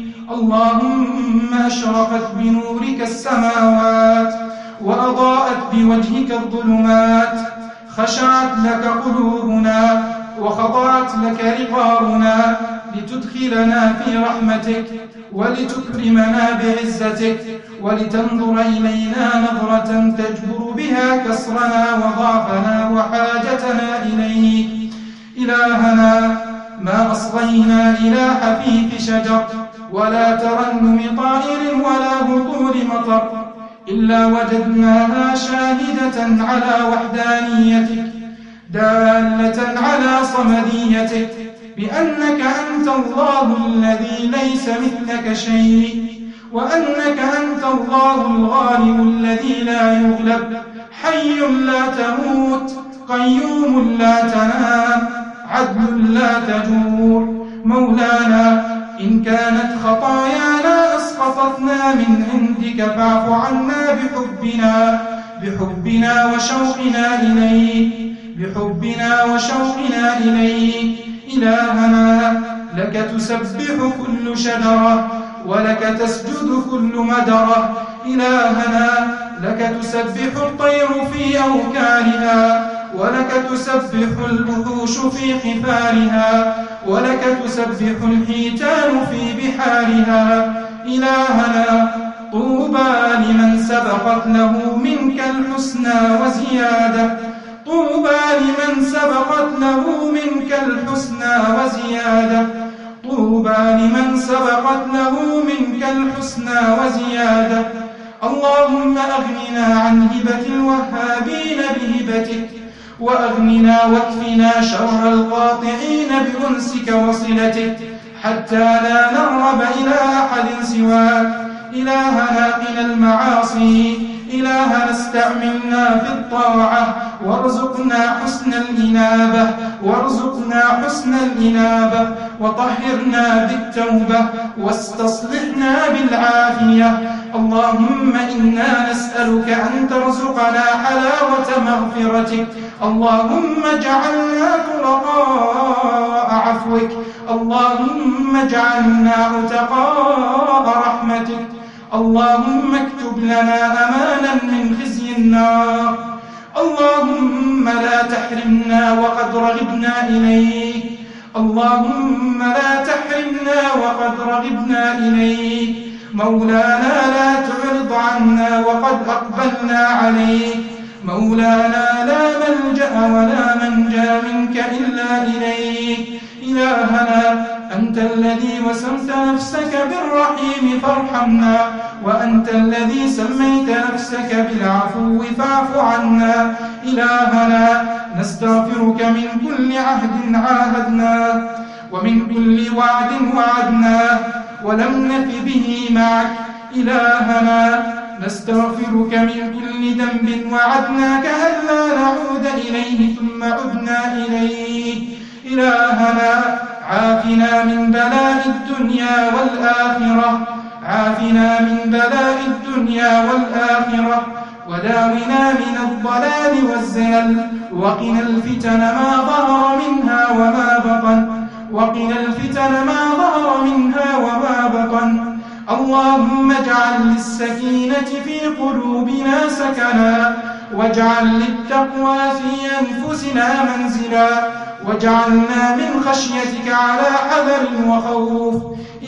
اللهم أشرقت بنورك السماوات وأضاءت بوجهك الظلمات، خشعت لك قلوبنا وخضعت لك رقابنا لتدخلنا في رحمتك ولتكرمنا بعزتك ولتنظر إلينا نظرة تجبر بها كسرنا وضعفنا وحاجتنا إليك. إلهنا ما أصغينا إلى حفيف شجر ولا ترنم طائر ولا هطول مطر، إلا وجدناها شاهدة على وحدانيتك دالة على صمديتك بأنك أنت الله الذي ليس مثلك شيء وأنك أنت الله الغالب الذي لا يغلب حي لا تموت قيوم لا تنام عدل لا تجور مولانا إن كانت خطايانا أسقطتنا من عندك فاعف عنا بحبنا بحبنا وشوقنا إليك بحبنا وشوقنا إليك إلهنا لك تسبح كل شجرة ولك تسجد كل مدرة إلهنا لك تسبح الطير في أوكارها ولك تسبح الوحوش في خفارها ولك تسبح الحيتان في بحارها إلهنا طوبى لمن سبقت له منك الحسنى وزيادة طوبى لمن سبقت له منك الحسنى وزيادة طوبى لمن سبقت له منك الحسنى وزيادة اللهم أغننا عن هبة الوهابين بهبتك وأغننا واكفنا شر القاطعين بأنسك وصلتك حتى لا نرغب إلى أحد سواك إلهنا قنا المعاصي إلهنا استعملنا في الطاعة وارزقنا حسن الإنابة وارزقنا حسن الإنابة وطهرنا بالتوبة واستصلحنا بالعافية اللهم إنا نسألك أن ترزقنا حلاوة مغفرتك اللهم اجعلنا طلقاء عفوك اللهم اجعلنا عتقاء رحمتك اللهم اكتب لنا أمانا من خزي النار اللهم لا تحرمنا وقد رغبنا إليك اللهم لا تحرمنا وقد رغبنا إليك مولانا لا تعرض عنا وقد أقبلنا عليك مولانا لا ملجأ ولا منجى منك إلا إليك إلهنا أنت الذي وسمت نفسك بالرحيم فارحمنا وأنت الذي سميت نفسك بالعفو فاعف عنا إلهنا نستغفرك من كل عهد عاهدنا ومن كل وعد وعدنا ولم نف به معك إلهنا نستغفرك من كل ذنب وعدناك ألا نعود إليه ثم عدنا إليه إلهنا عافنا من بلاء الدنيا والآخرة عافنا من بلاء الدنيا والآخرة وداونا من الضلال والزلل وقنا الفتن ما ظهر منها وما بطن وقنا الفتن ما ظهر منها وما بطن اللهم اجعل للسكينة في قلوبنا سكنا واجعل للتقوى في أنفسنا منزلا واجعلنا من خشيتك على حذر وخوف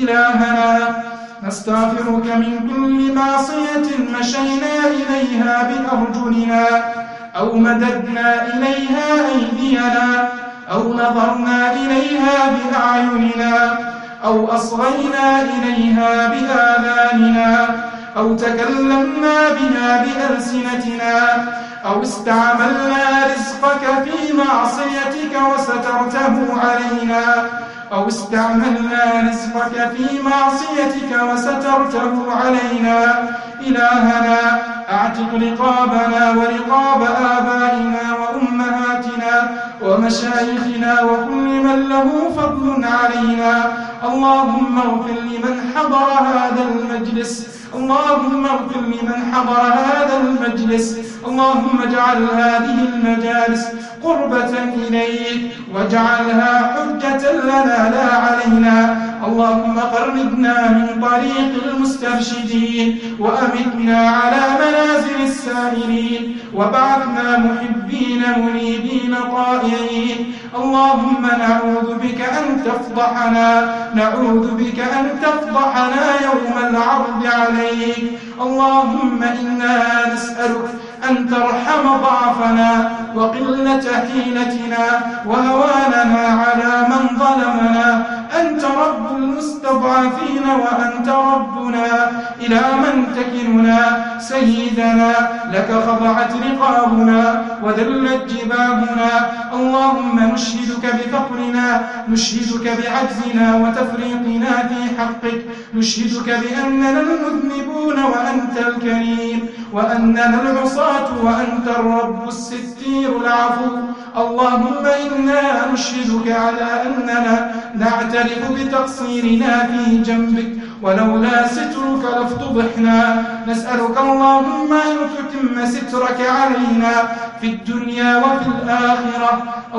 إلهنا نستغفرك من كل معصية مشينا إليها بأرجلنا أو مددنا إليها أيدينا أو نظرنا إليها بأعيننا أو أصغينا إليها بآذاننا أو تكلمنا بها بألسنتنا أو استعملنا رزقك في معصيتك وسترته علينا أو استعملنا رزقك في معصيتك وسترته علينا إلهنا أعتق رقابنا ورقاب آبائنا وأمهاتنا ومشايخنا وكل من له فضل علينا اللهم اغفر لمن حضر هذا المجلس اللهم اغفر لمن حضر هذا المجلس اللهم اجعل هذه المجالس قربة إليك واجعلها حجة لنا لا علينا اللهم قربنا من طريق المسترشدين وأمتنا على منازل السائلين وبعثنا محبين منيبين طائعين اللهم نعوذ بك أن تفضحنا نعوذ بك أن تفضحنا يوم العرض عليك اللهم إنا نسألك أن ترحم ضعفنا وقلة حيلتنا وهواننا على من ظلمنا أنت رب المستضعفين وأنت ربنا إلى من تكلنا سيدنا لك خضعت رقابنا وذلت جباهنا. اللهم نشهدك بفقرنا، نشهدك بعجزنا وتفريطنا في حقك، نشهدك بأننا المذنبون وأنت الكريم، وأننا العصاة وأنت الرب الستير العفو. اللهم إنا نشهدك على أننا نعترف بتقصيرنا في جنبك، ولولا سترك لافتضحنا. نسألك اللهم أن تتم سترك علينا في الدنيا وفي الآخرة.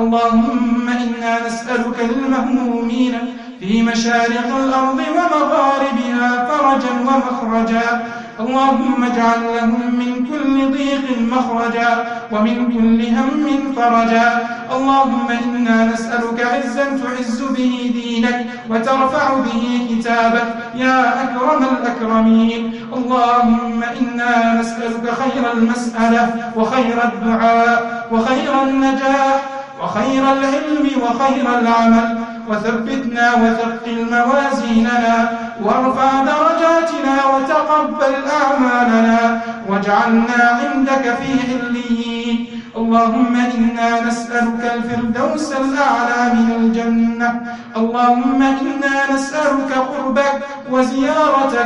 اللهم إنا نسألك للمهمومين في مشارق الأرض ومغاربها فرجا ومخرجا. اللهم اجعل لهم من كل ضيق مخرجا ومن كل هم فرجا. اللهم إنا نسألك عزا تعز به دينك وترفع به كتابك يا أكرم الأكرمين. اللهم إنا نسألك خير المسألة وخير الدعاء وخير النجاح وخير العلم وخير العمل، وثبتنا وثقل موازيننا وارفع درجاتنا وتقبل أعمالنا واجعلنا عندك في عليين. اللهم إنا نسألك الفردوس الأعلى من الجنة. اللهم إنا نسألك قربك وزيارتك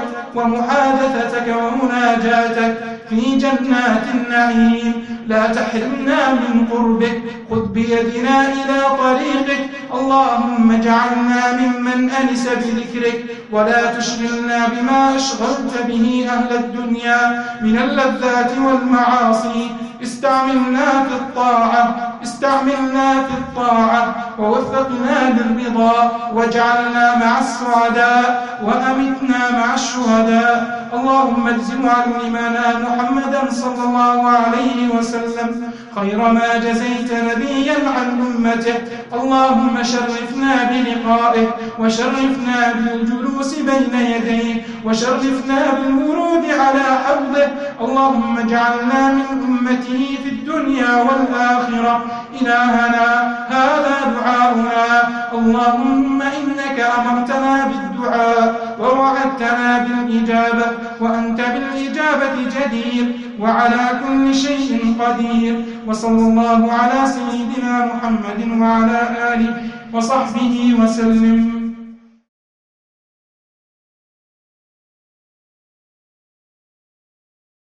ومحادثتك ومناجاتك في جنات النعيم. لا تحرمنا من قربك، خذ بيدنا إلى طريقك. اللهم اجعلنا ممن أنس بذكرك، ولا تشغلنا بما أشغلت به أهل الدنيا من اللذات والمعاصي. استعملنا في الطاعة، استعملنا في الطاعة ووفقنا للرضا، واجعلنا مع السعداء وأمتنا مع الشهداء. اللهم اجزم علمنا محمدا صلى الله عليه وسلم خير ما جزيت نبيا عن أمته. اللهم شرفنا بلقائه، وشرفنا بالجلوس بين يديه، وشرفنا بالورود على حوضه. اللهم اجعلنا من أمته في الدنيا والآخرة. إلهنا هذا دعاؤنا. اللهم إنك أمرتنا بالدعاء ووعدتنا بالإجابة، وأنت بالإجابة جدير وعلى كل شيء قدير. وصلى الله على سيدنا محمد وعلى آله وصحبه وسلم.